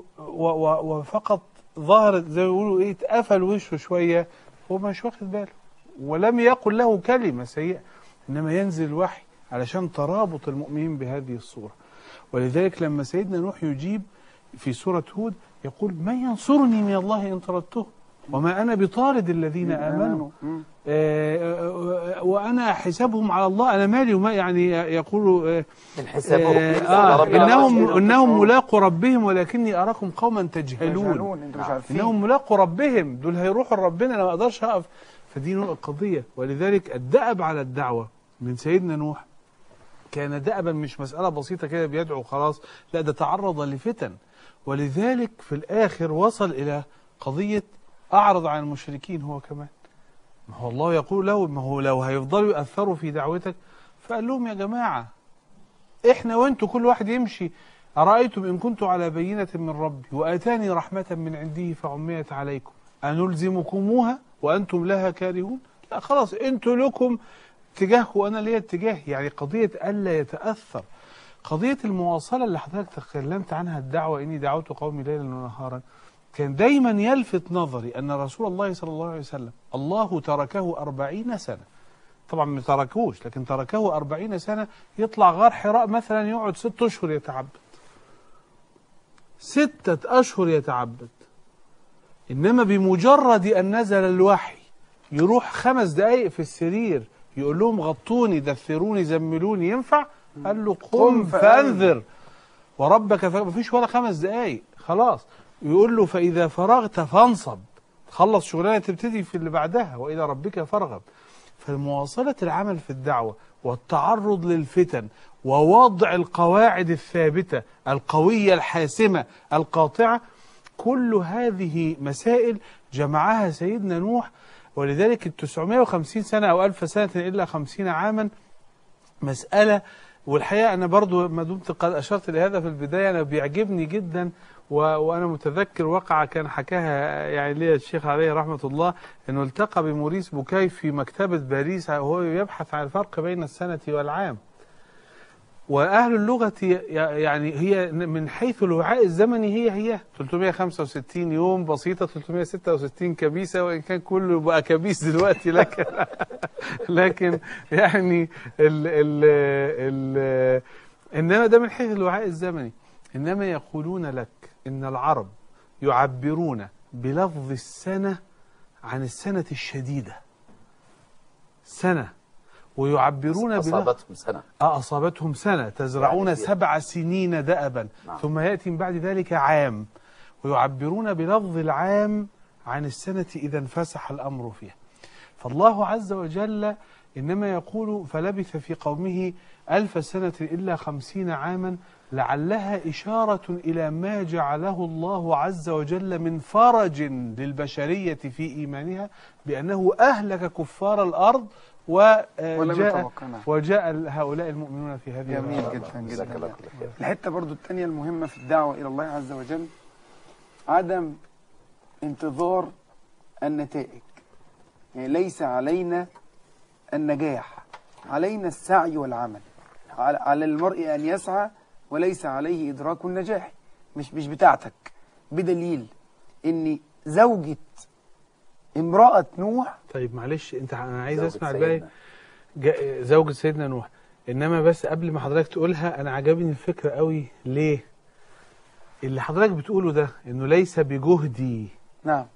وفقط ظهرت زي ما يقولوا ايه اتقفل وشه شويه، هو مش واخد باله ولم يقل له كلمه سيئه، انما ينزل الوحي علشان ترابط المؤمنين بهذه الصوره. ولذلك لما سيدنا نوح يجيب في سوره هود يقول من ينصرني من الله ان طردته، وما أنا بطارد الذين آمنوا آه وأنا حسابهم على الله. أنا مالي وما يعني يقول آه حسابهم آه إنهم إنهم ملاقوا ربهم ولكني أراكم قوما تجهلون. انتوا مش عارفين. إنهم ملاقوا ربهم، دول هيروحوا لربنا، أنا ما أقدرش أقف. فدي القضية. ولذلك الدأب على الدعوة من سيدنا نوح كان دأبا، مش مسألة بسيطة كده بيدعو خلاص، لا ده تعرض لفتن. ولذلك في الآخر وصل إلى قضية أعرض عن المشركين هو كمان. ما هو الله يقول له ما هو لو هيفضلوا يأثروا في دعوتك، فقال لهم يا جماعة إحنا وإنتوا كل واحد يمشي. أرأيتم إن كنت على بينة من ربي وآتاني رحمة من عنده فعميت عليكم أنلزمكموها وأنتم لها كارهون؟ لا خلاص أنتوا لكم اتجاه وأنا ليا اتجاه. يعني قضية ألا يتأثر، قضية المواصلة اللي حضرتك تكلمت عنها، الدعوة إني دعوت قومي ليلا ونهارا، كان دايما يلفت نظري أن رسول الله صلى الله عليه وسلم الله تركه أربعين سنة. طبعا ما تركوش، لكن تركه أربعين سنة يطلع غار حراء مثلا يقعد ست أشهر يتعبد، ستة أشهر يتعبد. إنما بمجرد أن نزل الوحي يروح خمس دقايق في السرير يقول لهم غطوني دثروني زملوني، ينفع؟ قال له قم فأنذر وربك. ما فيش ولا خمس دقايق خلاص. يقول له فإذا فرغت فانصب، تخلص شغلانة تبتدي في اللي بعدها، وإلى ربك فارغب. فالمواصلة العمل في الدعوة والتعرض للفتن ووضع القواعد الثابتة القوية الحاسمة القاطعة، كل هذه مسائل جمعها سيدنا نوح. ولذلك التسعمائة وخمسين سنة أو ألف سنة إلا خمسين عاما مسألة. والحقيقة أنا برضو ما دمت قد أشرت لهذا في البداية، أنا بيعجبني جدا و... وأنا متذكر واقعة كان حكاها يعني لي الشيخ عليه رحمة الله، أنه التقى بموريس بوكاي في مكتبة باريس وهو يبحث عن الفرق بين السنة والعام. وأهل اللغة يعني هي من حيث الوعاء الزمني هي هي ثلاثمائة وخمسة وستين يوم بسيطة، ثلاثمائة وستة وستين كبيسة، وإن كان كله بقى كبيس دلوقتي، لكن لكن يعني ال ال ال إنما ده من حيث الوعاء الزمني. إنما يقولون لك إن العرب يعبرون بلفظ السنة عن السنة الشديدة، سنة، ويعبرون أصابتهم سنة آه أصابتهم سنة تزرعون يعني سبع سنين دأبا نعم. ثم يأتي من بعد ذلك عام، ويعبرون بلفظ العام عن السنة إذا انفسح الأمر فيها. فالله عز وجل إنما يقول فلبث في قومه ألف سنة إلا خمسين عاما، لعلها إشارة إلى ما جعله الله عز وجل من فرج للبشرية في إيمانها، بأنه أهلك كفار الأرض وجاء, وجاء هؤلاء المؤمنون في هذه. جميل جدا جدا. الحتة برضو الثانية المهمة في الدعوة إلى الله عز وجل عدم انتظار النتائج. يعني ليس علينا النجاح، علينا السعي والعمل. على المرء أن يسعى وليس عليه إدراك النجاح. مش مش بتاعتك، بدليل إن زوجة امرأة نوح. طيب معلش انت انا عايز اسمع الباقي. زوجة سيدنا نوح. انما بس قبل ما حضرتك تقولها انا عجبني الفكرة قوي. ليه؟ اللي حضرتك بتقوله ده انه ليس بجهدي. نعم.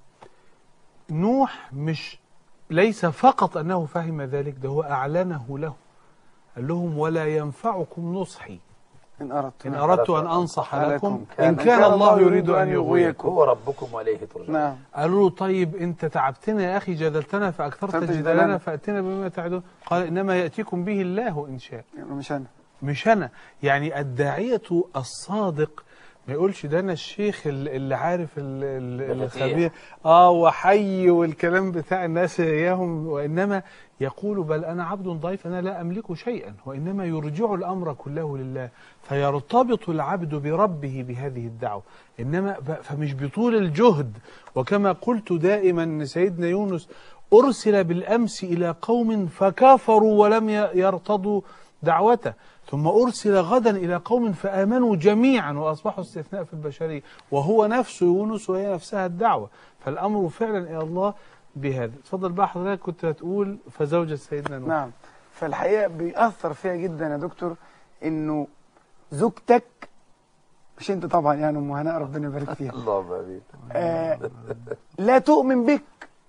نوح مش ليس فقط انه فهم ذلك، ده هو اعلنه له. قال لهم ولا ينفعكم نصحي إن أردت إن أردت أن أنصح لكم إن كان الله يريد أن يغويكم هو ربكم وإليه ترجعون. نعم. قالوا له طيب أنت تعبتنا يا أخي، جدلتنا فأكثرت جدالنا فأتنا بما تعدون. قال إنما يأتيكم به الله إن شاء. مش أنا مش أنا. يعني الداعية الصادق ما يقولش ده أنا الشيخ اللي عارف الخبير آه وحي والكلام بتاع الناس إياهم، وإنما يقول بل أنا عبد ضعيف أنا لا أملك شيئا، وإنما يرجع الأمر كله لله، فيرتبط العبد بربه بهذه الدعوة. إنما فمش بطول الجهد. وكما قلت دائما سيدنا يونس أرسل بالأمس إلى قوم فكافروا ولم يرتضوا دعوته، ثم أرسل غدا إلى قوم فآمنوا جميعا وأصبحوا استثناء في البشرية، وهو نفسه يونس وهي نفسها الدعوة. فالأمر فعلا إلى الله بهذا. اتفضل بقى حضرتك كنت هتقول فزوجة سيدنا نوح. نعم. فالحقيقة بيأثر فيها جدا يا دكتور إنه زوجتك مش انت طبعا يعني ام هناء ربنا يبارك فيها. اللهم امين. آه لا تؤمن بك.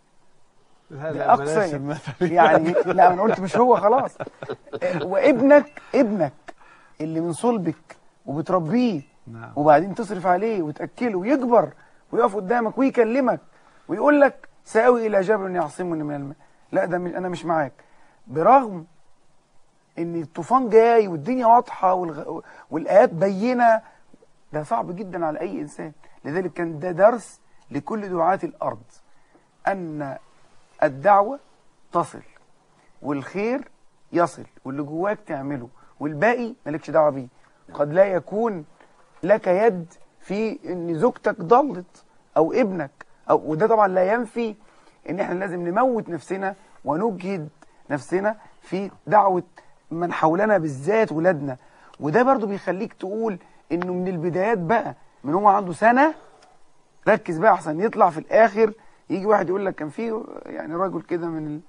لا ده لا اقصى بلاش المثل. يعني. لا انا قلت مش هو خلاص. آه وابنك ابنك اللي من صلبك وبتربيه نعم. وبعدين تصرف عليه وتاكله ويكبر ويقف قدامك ويكلمك ويقول لك ساوي الى جبل يعصمني من الماء. لا ده مش انا مش معاك، برغم ان الطوفان جاي والدنيا واضحه والغ... والايات بينه. ده صعب جدا على اي انسان. لذلك كان ده درس لكل دعاة الارض، ان الدعوه تصل والخير يصل واللي جواك تعمله والباقي مالكش دعوه بيه. قد لا يكون لك يد في ان زوجتك ضلت او ابنك أو وده طبعا لا ينفي ان احنا لازم نموت نفسنا ونجهد نفسنا في دعوه من حولنا بالذات ولادنا. وده برضو بيخليك تقول انه من البدايات بقى من هو عنده سنه ركز بقى احسن يطلع في الاخر يجي واحد يقول لك كان في يعني راجل كده من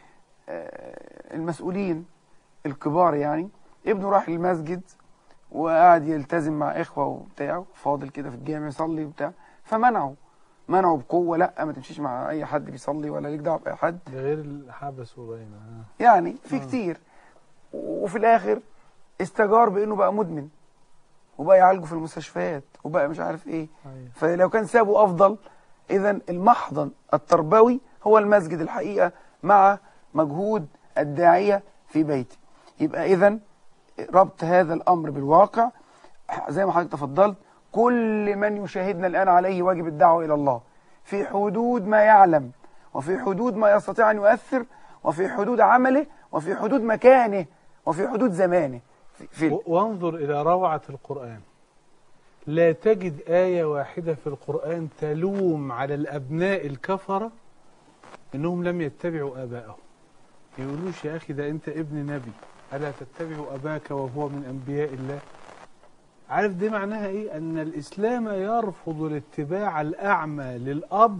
المسؤولين الكبار يعني ابنه راح المسجد وقعد يلتزم مع اخوه وبتاع فاضل كده في الجامع يصلي وبتاع فمنعه منعه بقوه. لا ما تمشيش مع اي حد بيصلي ولا ليك دعوه باي حد. ده غير الحبس وبين يعني في كتير. وفي الاخر استجار بانه بقى مدمن وبقى يعالجه في المستشفيات وبقى مش عارف ايه. فلو كان سابه افضل. اذا المحضن التربوي هو المسجد الحقيقه مع مجهود الداعيه في بيته. يبقى اذا ربط هذا الامر بالواقع زي ما حضرتك تفضلت. كل من يشاهدنا الان عليه واجب الدعوه الى الله في حدود ما يعلم وفي حدود ما يستطيع ان يؤثر وفي حدود عمله وفي حدود مكانه وفي حدود زمانه. في وانظر إلى روعة القرآن. لا تجد آية واحدة في القرآن تلوم على الأبناء الكفرة إنهم لم يتبعوا آباءهم. يقولوش يا أخي ده أنت ابن نبي ألا تتبع أباك وهو من أنبياء الله. عارف دي معناها إيه؟ أن الإسلام يرفض الاتباع الأعمى للأب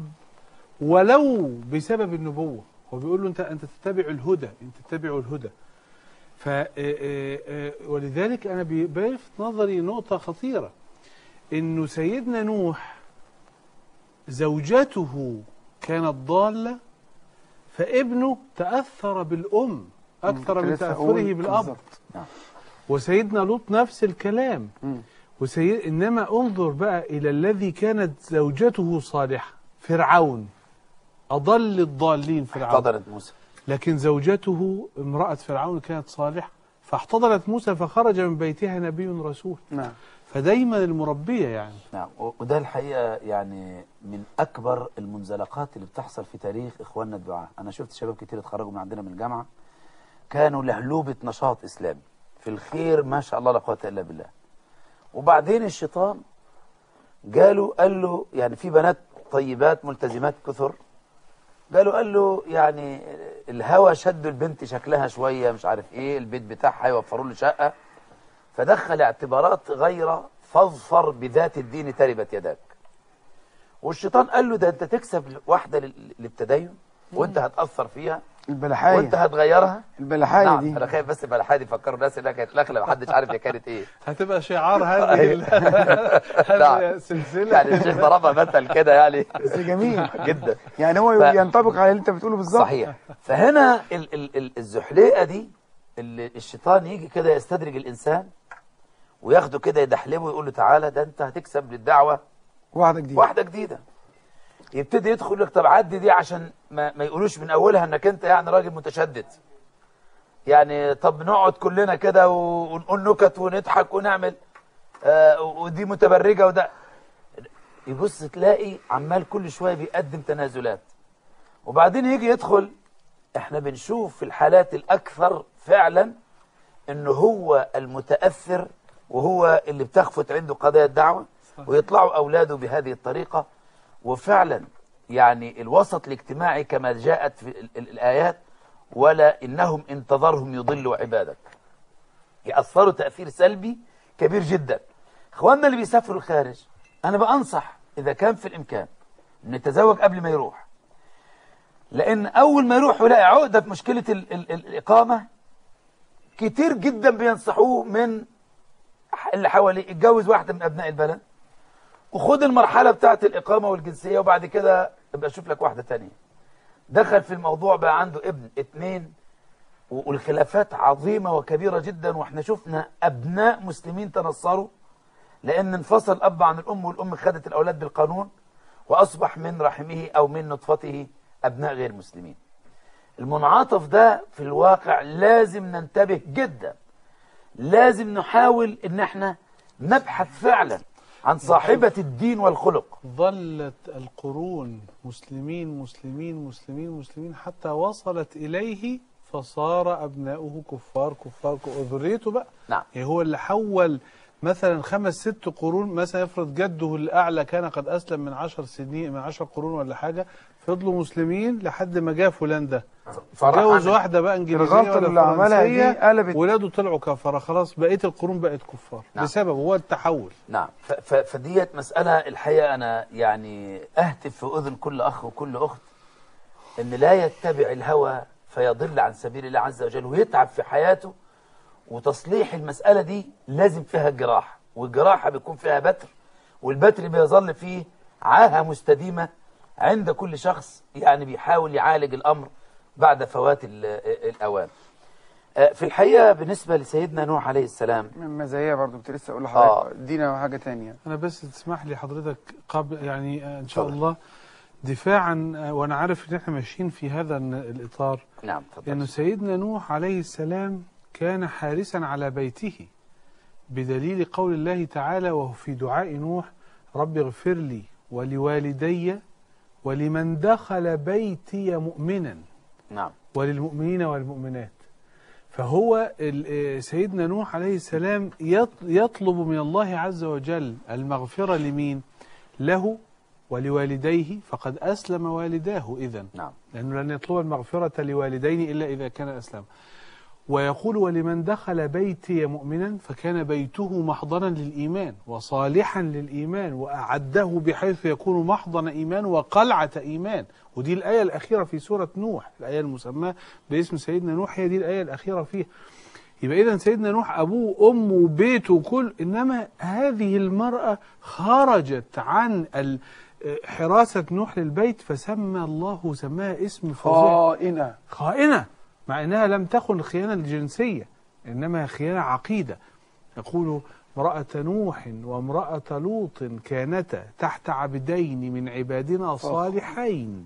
ولو بسبب النبوة. هو بيقول له أنت أنت تتبع الهدى أنت تتبع الهدى. ف ولذلك أنا بيلفت نظري نقطة خطيرة إنه سيدنا نوح زوجته كانت ضالة فابنه تأثر بالأم أكثر من تأثره بالأب. وسيدنا لوط نفس الكلام. وسيد إنما انظر بقى إلى الذي كانت زوجته صالحة فرعون أضل الضالين فرعون. احتضنت موسى. لكن زوجته امرأة فرعون كانت صالحة فاحتضنت موسى فخرج من بيتها نبي رسول. نعم. فدايما المربية يعني. نعم. وده الحقيقة يعني من أكبر المنزلقات اللي بتحصل في تاريخ إخواننا الدعاة. أنا شفت شباب كتير اتخرجوا من عندنا من الجامعة كانوا لهلوبة نشاط إسلامي في الخير ما شاء الله لا قوة إلا بالله. وبعدين الشيطان قالوا قال له يعني في بنات طيبات ملتزمات كثر قالوا قال له يعني الهوى شدوا البنت شكلها شوية مش عارف ايه البيت بتاعها يوفروا له شقة فدخل اعتبارات غير فاظفر بذات الدين تربت يداك. والشيطان قال له ده انت تكسب واحدة للتدين وانت هتأثر فيها البلحاية وانت هتغيرها. البلحاية نعم. دي انا خايف بس البلحاية دي فكروا الناس انها كانت لخلة محدش عارف هي كانت ايه. هتبقى شعار هذه هذه السلسلة. يعني الشيخ ضربها مثل كده يعني بس جميل جدا. يعني هو ف... ينطبق على اللي انت بتقوله بالظبط. صحيح. فهنا ال ال ال الزحليقة دي اللي الشيطان يجي كده يستدرج الإنسان وياخده كده يدحلبه ويقول له تعالى ده انت هتكسب للدعوة واحدة جديدة واحدة جديدة. يبتدي يدخل لك طب عدي دي عشان ما, ما يقولوش من أولها انك انت يعني راجل متشدد. يعني طب نقعد كلنا كده ونقول نكت ونضحك ونعمل آه ودي متبرجة وده يبص تلاقي عمال كل شوية بيقدم تنازلات. وبعدين يجي يدخل احنا بنشوف في الحالات الأكثر فعلا انه هو المتأثر وهو اللي بتخفت عنده قضايا الدعوة ويطلعوا أولاده بهذه الطريقة. وفعلا يعني الوسط الاجتماعي كما جاءت في ال ال الآيات ولا إنهم انتظرهم يضلوا عبادك يأثروا تأثير سلبي كبير جدا. اخواننا اللي بيسافروا الخارج أنا بأنصح إذا كان في الإمكان أن يتزوج قبل ما يروح. لأن أول ما يروح ويلاقي عقدة في مشكلة ال ال ال الإقامة كتير جدا بينصحوه من اللي حواليه اتجوز واحدة من أبناء البلد وخد المرحلة بتاعت الإقامة والجنسية وبعد كده ابقى أشوف لك واحدة تانية. دخل في الموضوع بقى عنده ابن اتنين والخلافات عظيمة وكبيرة جدا، واحنا شفنا أبناء مسلمين تنصروا لأن انفصل الأب عن الأم والأم خدت الأولاد بالقانون وأصبح من رحمه أو من نطفته أبناء غير مسلمين. المنعطف ده في الواقع لازم ننتبه جدا، لازم نحاول ان احنا نبحث فعلا عن صاحبة الدين والخلق. ظلت القرون مسلمين مسلمين مسلمين مسلمين حتى وصلت إليه فصار أبناؤه كفار كفار ذريته بقى. نعم. يعني هو اللي حول مثلا خمس ست قرون، مثلا يفرض جده الأعلى كان قد أسلم من عشر سنين، من عشر قرون ولا حاجة، فضلوا مسلمين لحد ما جاء فلان ده جوز واحدة بقى انجليزية ولا فرنسية قلبت ولاده طلعوا كفرة، خلاص بقية القرون بقت كفار. نعم. بسبب هو التحول. نعم. فديت مسألة الحقيقة أنا يعني أهتف في أذن كل أخ وكل أخت أن لا يتبع الهوى فيضل عن سبيل الله عز وجل ويتعب في حياته. وتصليح المسألة دي لازم فيها جراحة، والجراحة بيكون فيها بتر، والبتر بيظل فيه عاهة مستديمة عند كل شخص يعني بيحاول يعالج الأمر بعد فوات الأوان. في الحقيقة بالنسبة لسيدنا نوح عليه السلام من مزايا برضو كنت لسه أقول لحضرتك دينا حاجة تانية. أنا بس تسمح لي حضرتك قبل يعني إن شاء الله دفاعا، وأنا عارف إن إحنا ماشيين في هذا الإطار. نعم. لأنه سيدنا نوح عليه السلام كان حارسا على بيته بدليل قول الله تعالى وهو في دعاء نوح رب اغفر لي ولوالدي ولمن دخل بيتي مؤمنا. نعم. وللمؤمنين والمؤمنات. فهو سيدنا نوح عليه السلام يطلب من الله عز وجل المغفرة لمين؟ له ولوالديه، فقد أسلم والداه إذن. نعم. لأنه لن يطلب المغفرة لوالدين إلا إذا كان أسلم. ويقول ولمن دخل بيتي مؤمنا، فكان بيته محضنا للإيمان وصالحا للإيمان وأعده بحيث يكون محضن إيمان وقلعة إيمان. ودي الآية الأخيرة في سورة نوح، الآية المسماة باسم سيدنا نوح هي دي الآية الأخيرة فيها. يبقى إذن سيدنا نوح أبوه وأمه وبيته كل، إنما هذه المرأة خرجت عن حراسة نوح للبيت فسمى الله سماها اسم فظيع خائنة خائنة، مع أنها لم تكن خيانة جنسية إنما خيانة عقيدة. يقول امرأة نوح وامرأة لوط كانتا تحت عبدين من عبادنا صالحين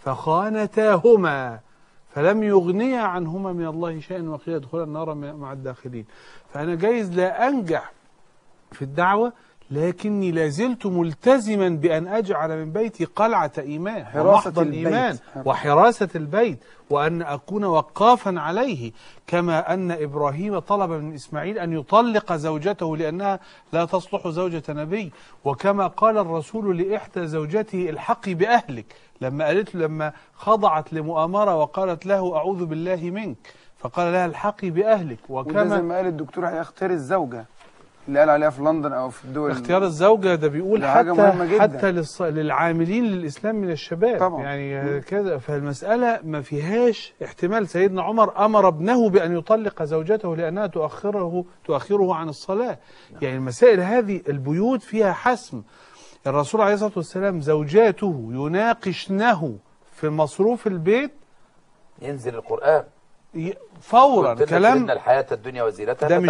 فخانتاهما فلم يغنيا عنهما من الله شيئا وقيل ادخلا النار مع الداخلين. فأنا جايز لا أنجح في الدعوة لكني لازلت ملتزما بأن أجعل من بيتي قلعة إيمان حراسة الإيمان وحراسة البيت، وأن أكون وقافا عليه، كما أن إبراهيم طلب من إسماعيل أن يطلق زوجته لأنها لا تصلح زوجة نبي، وكما قال الرسول لإحدى زوجته الحقي بأهلك لما قالت لما خضعت لمؤامرة وقالت له أعوذ بالله منك فقال لها الحقي بأهلك. وكما زي ما قال الدكتور هيختار الزوجة اللي قال عليها في لندن او في الدول. اختيار الزوجه ده بيقول ده حتى حتى للص... للعاملين للاسلام من الشباب طبعا. يعني كذا. فالمساله ما فيهاش احتمال. سيدنا عمر امر ابنه بان يطلق زوجته لانها تؤخره تؤخره عن الصلاه. يعني المسائل هذه البيوت فيها حسم. الرسول عليه الصلاه والسلام زوجاته يناقشنه في مصروف البيت ينزل القرآن فورا كلام الحياة الدنيا وزينتها ده مش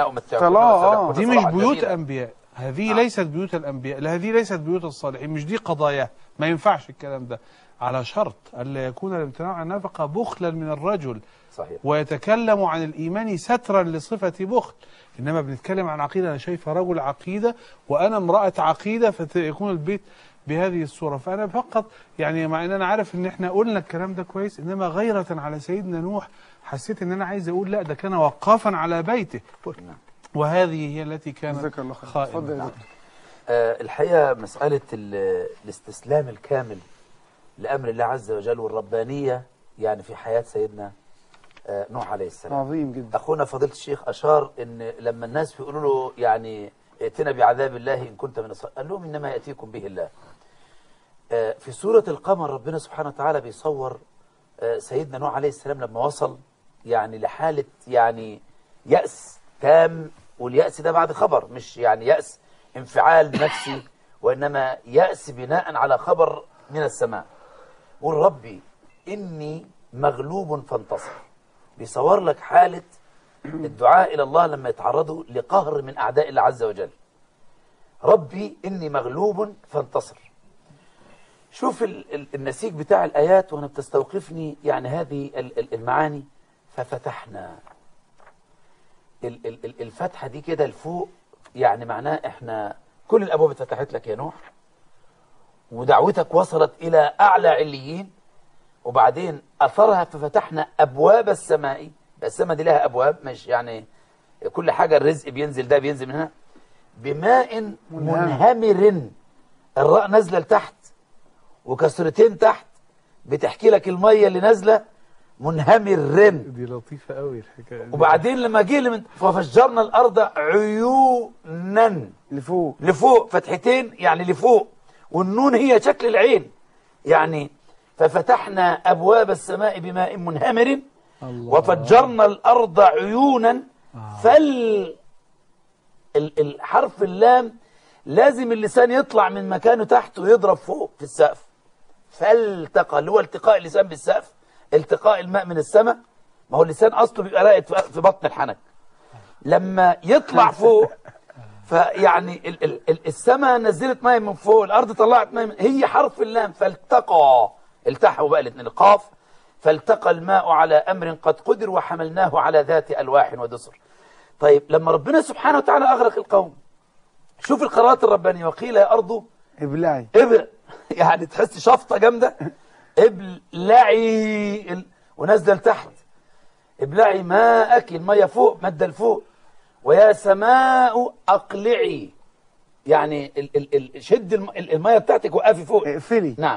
آه. دي مش بيوت أنبياء، هذه آه. ليست بيوت الأنبياء، هذه ليست بيوت الصالحين، مش دي قضايا. ما ينفعش الكلام ده على شرط ألا يكون الامتناع عن النفقة بخلا من الرجل. صحيح. ويتكلم عن الإيمان سترا لصفة بخل. إنما بنتكلم عن عقيدة، أنا شايفة رجل عقيدة وأنا امرأة عقيدة فيكون البيت بهذه الصورة. فأنا فقط يعني مع أن أنا عارف أن احنا قلنا الكلام ده كويس، إنما غيرة على سيدنا نوح حسيت أن أنا عايز أقول لا ده كان وقافا على بيته، وهذه هي التي كانت خائنة. آه الحقيقة مسألة الاستسلام الكامل لأمر الله عز وجل والربانية يعني في حياة سيدنا آه نوح عليه السلام عظيم جدا. أخونا فضيلة الشيخ أشار أن لما الناس بيقولوا له يعني ائتنا بعذاب الله إن كنت من الصالحين، قال لهم إنما يأتيكم به الله. آه في سورة القمر ربنا سبحانه وتعالى بيصور آه سيدنا نوح عليه السلام لما وصل يعني لحالة يعني يأس تام واليأس ده بعد خبر، مش يعني يأس انفعال نفسي، وإنما يأس بناء على خبر من السماء. قل ربي إني مغلوب فانتصر. بيصور لك حالة الدعاء إلى الله لما يتعرضوا لقهر من أعداء الله عز وجل. ربي إني مغلوب فانتصر. شوف النسيج بتاع الآيات وأنا بتستوقفني يعني هذه المعاني. ففتحنا الفتحة دي كده لفوق، يعني معناه إحنا كل الأبواب اتفتحت لك يا نوح، ودعوتك وصلت إلى أعلى عليين، وبعدين أثرها ففتحنا أبواب السماء. السماء دي لها أبواب، مش يعني كل حاجة الرزق بينزل ده بينزل منها. بماء منهمر، الراء نازلة لتحت وكسرتين تحت بتحكي لك المية اللي نازلة منهمر. دي لطيفة قوي الحكاية دي. وبعدين لما جه من ففجرنا الأرض عيونا لفوق لفوق، فتحتين يعني لفوق، والنون هي شكل العين يعني. ففتحنا أبواب السماء بماء منهمر وفجرنا الأرض عيونا. فال الحرف اللام لازم اللسان يطلع من مكانه تحت ويضرب فوق في السقف. فالتقى، اللي هو التقاء اللسان بالسقف، التقاء الماء من السماء. ما هو اللسان أصله بيبقى راقد في بطن الحنك، لما يطلع فوق فيعني ال ال السماء نزلت ماء من فوق، الأرض طلعت ماء من... هي حرف اللام. فالتقى، التحوا بقى الاثنين، القاف. فالتقى الماء على أمر قد قدر وحملناه على ذات ألواح ودسر. طيب لما ربنا سبحانه وتعالى أغرق القوم، شوف القراءات الربانية. وقيل يا أرض ابلعي، ابلع، يعني تحس شفطة جامدة، ابلعي ونزل تحت. ابلعي ماءك، المية فوق، مد لفوق. ويا سماء أقلعي، يعني ال ال ال شد المية بتاعتك وقفي فوق، اقفلي. نعم.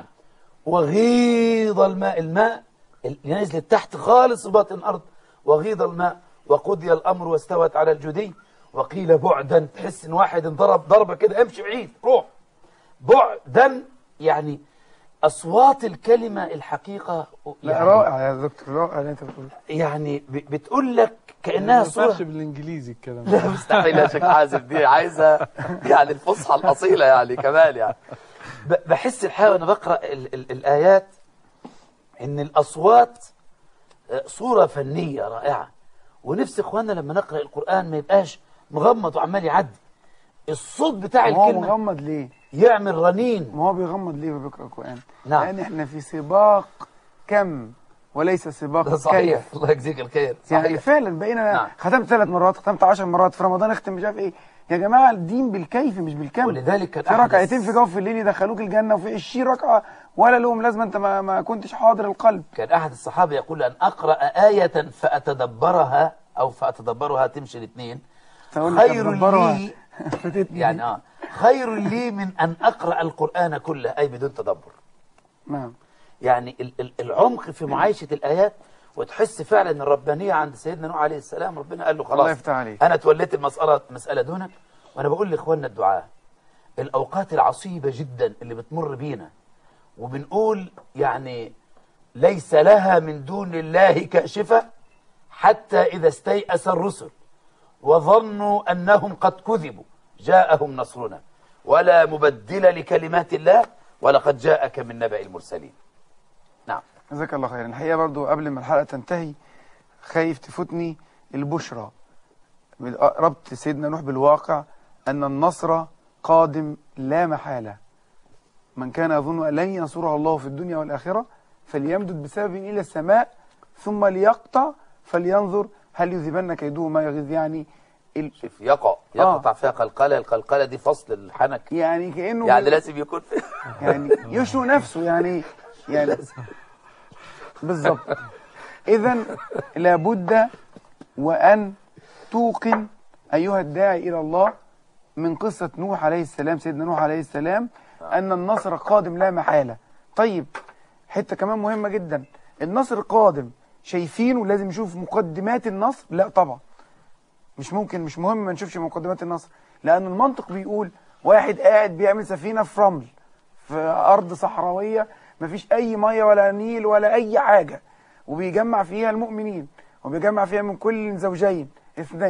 وغيض الماء، الماء اللي نزل تحت خالص باطن الأرض. وغيض الماء وقضي الأمر واستوت على الجدي. وقيل بعدا، تحس ان واحد انضرب ضربة كده، امشي بعيد روح. بعدا يعني أصوات الكلمة الحقيقة لا يعني رائع يا دكتور، رائع اللي انت بتقوله. يعني بتقول لك كأنها صورة. ما ينفعش بالانجليزي الكلام ده. لا مستحيل يا شيخ حازم، دي عايزة يعني الفصحى الأصيلة يعني كمان. يعني بحس الحقيقة وأنا بقرأ ال ال الآيات إن الأصوات صورة فنية رائعة. ونفس إخواننا لما نقرأ القرآن ما يبقاش مغمض وعمال يعدي. الصوت بتاع ما هو الكلمة مغمض ليه؟ يعمل رنين. ما هو بيغمض ليه وبيقرأ القرآن؟ نعم. لأن احنا في سباق كم وليس سباق ده صحيح، كيف. الله يجزيك الخير. صحيح. يعني فعلا بقينا نعم. ختمت ثلاث مرات، ختمت عشر مرات، في رمضان اختم مش عارف ايه. يا جماعة الدين بالكيف مش بالكم. ولذلك كان في أحدث- ركعتين في جوف الليل يدخلوك الجنة، وفي عشرين ركعة ولا لهم لازمة، انت ما, ما كنتش حاضر القلب. كان أحد الصحابة يقول أن أقرأ آية فأتدبرها أو فأتدبرها، تمشي الاثنين، تقول لك خير أتدبرها. لي فاتتني. يعني آه خير لي من أن أقرأ القرآن كله، أي بدون تدبر. نعم. يعني ال- ال- العمق في معايشة الآيات، وتحس فعلا ان الربانية عند سيدنا نوح عليه السلام. ربنا قال له خلاص الله يفتح عليك. أنا توليت المسألة مسألة دونك. وأنا بقول لإخواننا الدعاء، الأوقات العصيبة جدا اللي بتمر بينا وبنقول يعني ليس لها من دون الله كاشفة، حتى إذا استيأس الرسل وظنوا أنهم قد كذبوا جاءهم نصرنا ولا مبدل لكلمات الله ولقد جاءك من نبأ المرسلين. نعم. جزاك الله خيرا. الحقيقة برضو قبل ما الحلقة تنتهي خايف تفوتني البشرى، ربط سيدنا نوح بالواقع، أن النصر قادم لا محالة. من كان يظن أن لن ينصره الله في الدنيا والآخرة فليمدد بسبب إلى السماء ثم ليقطع فلينظر هل يذهبن كيده ما يغيظ. يعني ال... شوف يقع يقطع فيها قلقلة. القلقلة دي فصل الحنك، يعني كأنه يعني لازم يكون في يعني يشنو نفسه يعني يعني بالضبط. إذا لابد وأن توقن أيها الداعي إلى الله من قصة نوح عليه السلام، سيدنا نوح عليه السلام، أن النصر قادم لا محالة. طيب حتة كمان مهمة جدا، النصر قادم شايفينه، لازم نشوف مقدمات النصر؟ لا طبعا مش ممكن، مش مهم ما نشوفش مقدمات النصر، لأن المنطق بيقول واحد قاعد بيعمل سفينة في رمل في أرض صحراوية مفيش أي مية ولا نيل ولا أي حاجة، وبيجمع فيها المؤمنين وبيجمع فيها من كل زوجين اثنين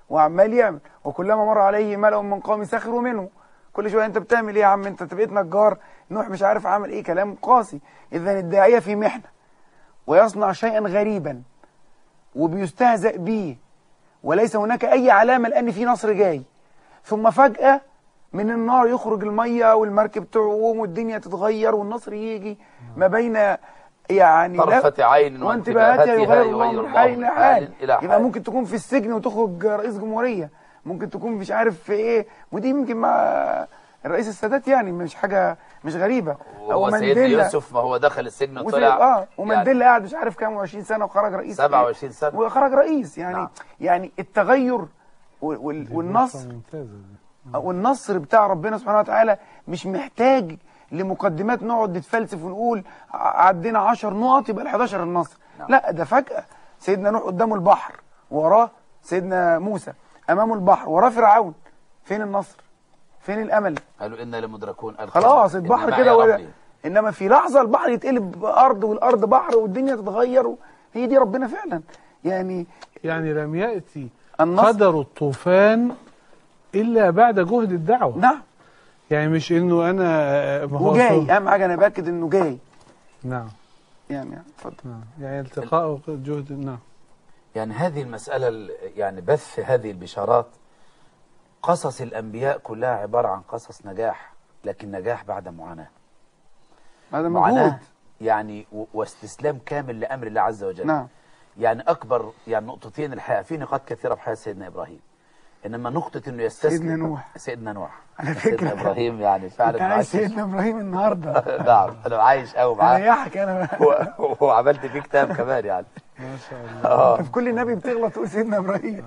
وعمال يعمل، وكلما مر عليه ملأ من قوم سخروا منه. كل شويه انت بتعمل ايه يا عم؟ انت بقيت نجار، نوح مش عارف عمل ايه، كلام قاسي. اذا الداعيه في محنه ويصنع شيئا غريبا وبيستهزأ به وليس هناك اي علامه لان في نصر جاي، ثم فجأة من النار يخرج الميه والمركب تعوم والدنيا تتغير والنصر يجي ما بين يعني طرفة عين وانتباهاتها يغير الله من حال إلى حال. إلى حال. يبقى ممكن تكون في السجن وتخرج رئيس جمهورية، ممكن تكون مش عارف في ايه، ودي يمكن مع الرئيس السادات يعني مش حاجة مش غريبة. هو سيدنا يوسف ما هو دخل السجن وطلع اه ومانديلا يعني قاعد مش عارف كام وعشرين سنة وخرج رئيس سبعة وعشرين سنة وخرج رئيس يعني. نعم. يعني التغير دي والنصر نقطة ممتازة دي. والنصر بتاع ربنا سبحانه وتعالى مش محتاج لمقدمات نقعد نتفلسف ونقول عدينا عشر نقط يبقى الحداشر النصر. نعم. لا ده فجأة سيدنا نوح قدامه البحر وراه سيدنا موسى، امامه البحر وراه فرعون، فين النصر؟ فين الامل؟ قالوا انا لمدركون. خلاص البحر كده ولا. انما في لحظة البحر يتقلب ارض والارض بحر والدنيا تتغير و... هي دي ربنا فعلا يعني. يعني لم يأتي النصر قدر الطوفان إلا بعد جهد الدعوة. نعم. يعني مش إنه أنا وجاي، أهم حاجة أنا باكد إنه جاي. نعم. يعني اتفضل. نعم. يعني التقاء جهد. نعم. يعني هذه المسألة يعني بث هذه البشارات، قصص الأنبياء كلها عبارة عن قصص نجاح، لكن نجاح بعد معاناة. بعد مجهود يعني واستسلام كامل لأمر الله عز وجل. نعم. يعني أكبر يعني نقطتين الحياة، في نقاط كثيرة في حياة سيدنا إبراهيم، إنما نقطة إنه يستسلم. سيدنا نوح سيدنا نوح على فكرة سيدنا إبراهيم يعني فعلا. أنت عايز سيدنا إبراهيم النهاردة. نعم أنا عايش قوي معاه. أريحك أنا. وعملت فيه كتاب كمان يعني. ما شاء الله. في كل نبي بتغلط تقول سيدنا إبراهيم.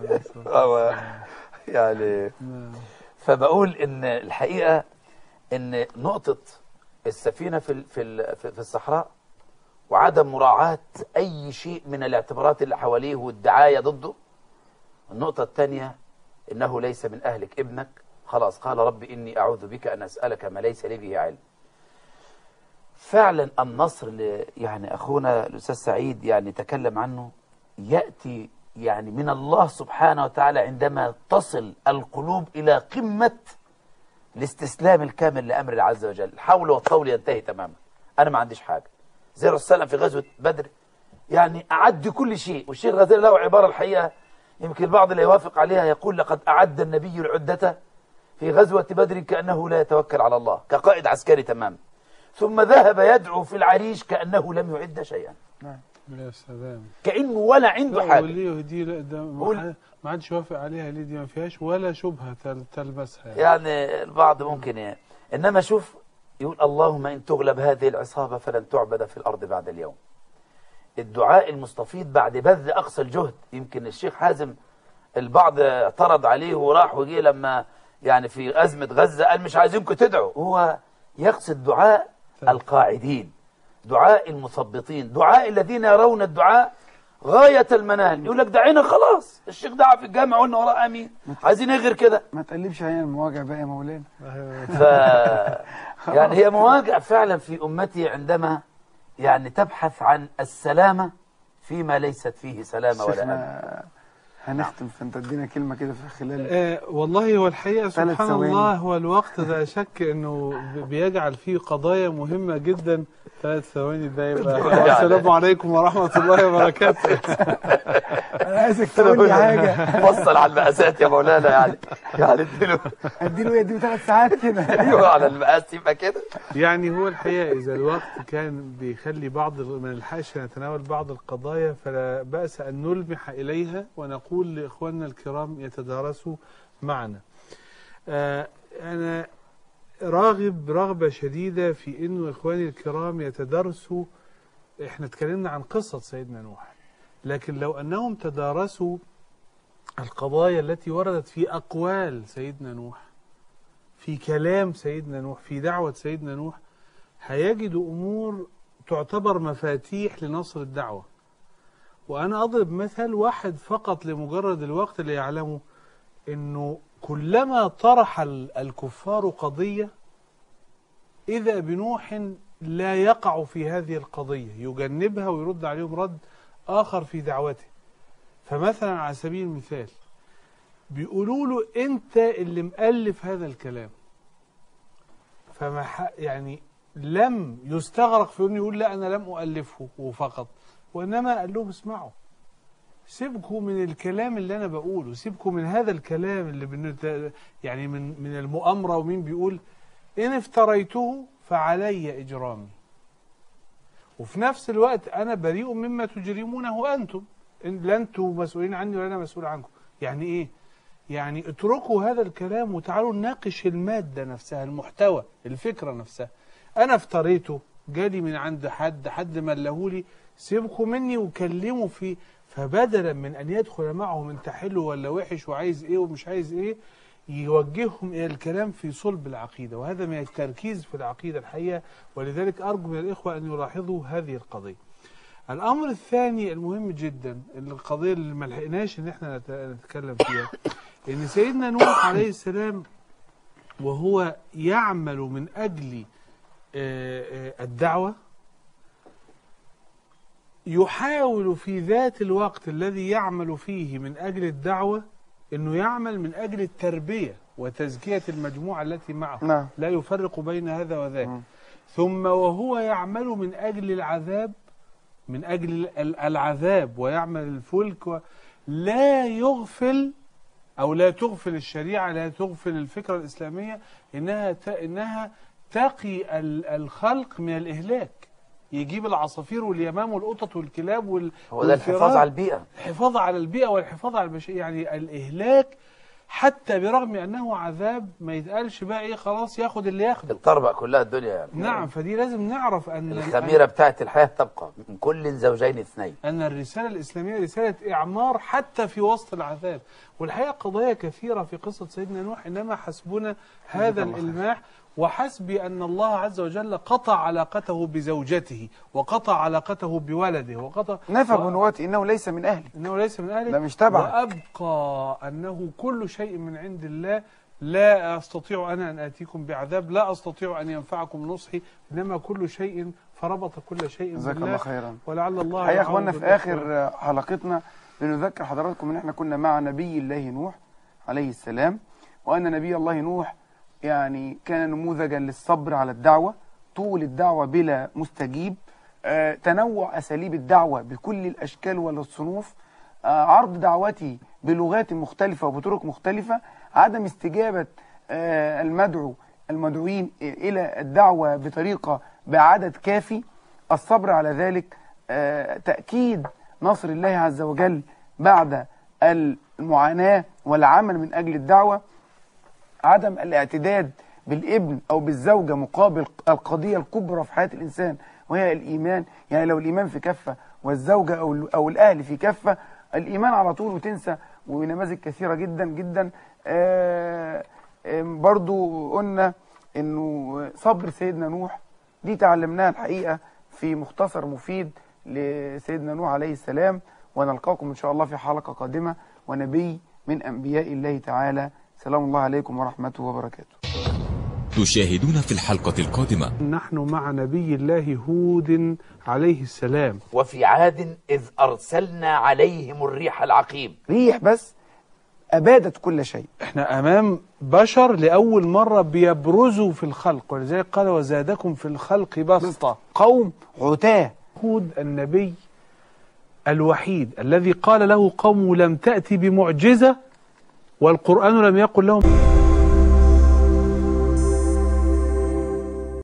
يعني فبقول إن الحقيقة إن نقطة السفينة في في في الصحراء وعدم مراعاة أي شيء من الاعتبارات اللي حواليه والدعاية ضده. النقطة الثانية إنه ليس من أهلك ابنك، خلاص قال رب إني أعوذ بك أن أسألك ما ليس لي به علم. فعلا النصر اللي يعني أخونا الأستاذ سعيد يعني تكلم عنه يأتي يعني من الله سبحانه وتعالى عندما تصل القلوب إلى قمة الاستسلام الكامل لأمر الله عز وجل. الحول والطول ينتهي تماما، أنا ما عنديش حاجة. زي الرسول صلى الله عليه وسلم في غزوة بدر يعني أعد كل شيء. والشيخ غزالي له عبارة الحقيقة يمكن البعض لا يوافق عليها، يقول لقد أعد النبي العدة في غزوة بدر كأنه لا يتوكل على الله، كقائد عسكري تمام، ثم ذهب يدعو في العريش كأنه لم يعد شيئا. يا سلام. كأنه ولا عنده لا حاجة. وليه دي لا ده ما حدش يوافق عليها ليه؟ دي ما فيهاش ولا شبهة تلبسها يعني. يعني البعض ممكن يعني. إنما شوف يقول اللهم إن تغلب هذه العصابة فلن تعبد في الأرض بعد اليوم. الدعاء المستفيض بعد بذل أقصى الجهد. يمكن الشيخ حازم البعض اعترض عليه وراح وجي لما يعني في أزمة غزة قال مش عايزينكم تدعوا. هو يقصد دعاء القاعدين، دعاء المثبطين، دعاء الذين يرون الدعاء غاية المنال. يقول لك دعينا خلاص، الشيخ دعا في الجامع قلنا وراه امين، عايزين ايه غير كده؟ ما تقلبش علينا المواجع بقى يا مولانا. ف يعني هي مواجع فعلا في امتي عندما يعني تبحث عن السلامة فيما ليست فيه سلامة ولا امن. هنختم، فانت ادينا كلمة كده في خلال آه والله هو الحقيقة سبحان ثواني. الله هو الوقت ده شك انه بيجعل فيه قضايا مهمة جدا. ثلاث ثواني ده يبقى السلام عليكم ورحمة الله وبركاته. انا عايزك تقول لي حاجة. فصل على المقاسات يا مولانا يعني يعني اديله اديله يديه ثلاث ساعات كده. ايوه على المقاس يبقى كده. يعني هو الحقيقة إذا الوقت كان بيخلي بعض من الحاشية نتناول بعض القضايا فلا بأس أن نلمح إليها ونقول لإخواننا الكرام يتدارسوا معنا. آه أنا راغب رغبة شديدة في إنه إخواني الكرام يتدارسوا. إحنا اتكلمنا عن قصة سيدنا نوح، لكن لو أنهم تدارسوا القضايا التي وردت في أقوال سيدنا نوح، في كلام سيدنا نوح، في دعوة سيدنا نوح، هيجدوا أمور تعتبر مفاتيح لنصر الدعوة. وأنا أضرب مثل واحد فقط لمجرد الوقت اللي يعلمه أنه كلما طرح الكفار قضية إذا بنوح لا يقع في هذه القضية، يجنبها ويرد عليهم رد آخر في دعوته. فمثلا على سبيل المثال بيقولوا له انت اللي مؤلف هذا الكلام. فما يعني لم يستغرق في انه يقول لا انا لم اؤلفه وفقط، وانما قال لهم اسمعوا، سيبكوا من الكلام اللي انا بقوله، سيبكوا من هذا الكلام اللي بن يعني من من المؤامره، ومين بيقول ان افتريته فعلي اجرامي، وفي نفس الوقت انا بريء مما تجرمونه انتم، لا انتم مسؤولين عني ولا انا مسؤول عنكم. يعني ايه؟ يعني اتركوا هذا الكلام وتعالوا نناقش الماده نفسها، المحتوى، الفكره نفسها. انا افتريته، جالي من عند حد، حد ملهولي، سيبكوا مني وكلموا فيه. فبدلا من ان يدخل معهم انت حلو ولا وحش وعايز ايه ومش عايز ايه، يوجههم الى الكلام في صلب العقيده، وهذا من التركيز في العقيده الحقيقه. ولذلك ارجو من الاخوه ان يلاحظوا هذه القضيه. الامر الثاني المهم جدا، القضيه اللي ما لحقناش ان احنا نتكلم فيها، ان سيدنا نوح عليه السلام وهو يعمل من اجل الدعوه، يحاول في ذات الوقت الذي يعمل فيه من أجل الدعوة أنه يعمل من أجل التربية وتزكية المجموعة التي معه. نعم. لا يفرق بين هذا وذاك. م. ثم وهو يعمل من أجل العذاب، من أجل العذاب ويعمل الفلك و... لا يغفل أو لا تغفل الشريعة، لا تغفل الفكرة الإسلامية إنها ت... إنها تقي الخلق من الإهلاك. يجيب العصافير واليمام والقطط والكلاب وال... هو ده الحفاظ على البيئة، الحفاظ على البيئة والحفاظ على البشرية. يعني الإهلاك حتى برغم أنه عذاب ما يتقالش بقى إيه خلاص ياخد اللي ياخده، الطربق كلها الدنيا يعني. نعم. فدي لازم نعرف أن الخميرة أن... بتاعت الحياة تبقى من كل زوجين اثنين، أن الرسالة الإسلامية رسالة إعمار حتى في وسط العذاب. والحقيقة قضايا كثيرة في قصة سيدنا نوح، إنما حسبنا هذا الإلماح، وحسبي أن الله عز وجل قطع علاقته بزوجته وقطع علاقته بولده وقطع نفى بنوته إنه ليس من أهله، إنه ليس من أهله، لا مش تبعه، وأبقى أنه كل شيء من عند الله. لا أستطيع أنا أن آتيكم بعذاب، لا أستطيع أن ينفعكم نصحي، إنما كل شيء فربط كل شيء جزاك الله خيرا. ولعل الله يا إخواننا في آخر حلقتنا بنذكر حضراتكم إن إحنا كنا مع نبي الله نوح عليه السلام، وأن نبي الله نوح يعني كان نموذجا للصبر على الدعوة، طول الدعوة بلا مستجيب، آه، تنوع أساليب الدعوة بكل الأشكال والصنوف، آه، عرض دعوته بلغات مختلفة وبطرق مختلفة، عدم استجابة آه، المدعو المدعوين إلى الدعوة بطريقة بعدد كافي، الصبر على ذلك، آه، تأكيد نصر الله عز وجل بعد المعاناة والعمل من أجل الدعوة، عدم الاعتداد بالابن أو بالزوجة مقابل القضية الكبرى في حياة الإنسان وهي الإيمان. يعني لو الإيمان في كفة والزوجة أو أو الأهل في كفة، الإيمان على طول وتنسى. ونماذج كثيرة جدا جدا. آآ آآ برضو قلنا إنه صبر سيدنا نوح دي تعلمناها الحقيقة في مختصر مفيد لسيدنا نوح عليه السلام. ونلقاكم إن شاء الله في حلقة قادمة ونبي من أنبياء الله تعالى. سلام الله عليكم ورحمته وبركاته. تشاهدون في الحلقة القادمة. نحن مع نبي الله هود عليه السلام. وفي عاد إذ أرسلنا عليهم الريح العقيم. ريح بس أبادت كل شيء. احنا أمام بشر لأول مرة بيبرزوا في الخلق، ولذلك قال وزادكم في الخلق بسطة. قوم عتاه. هود النبي الوحيد الذي قال له قوم لم تأتي بمعجزة والقرآن لم يقل لهم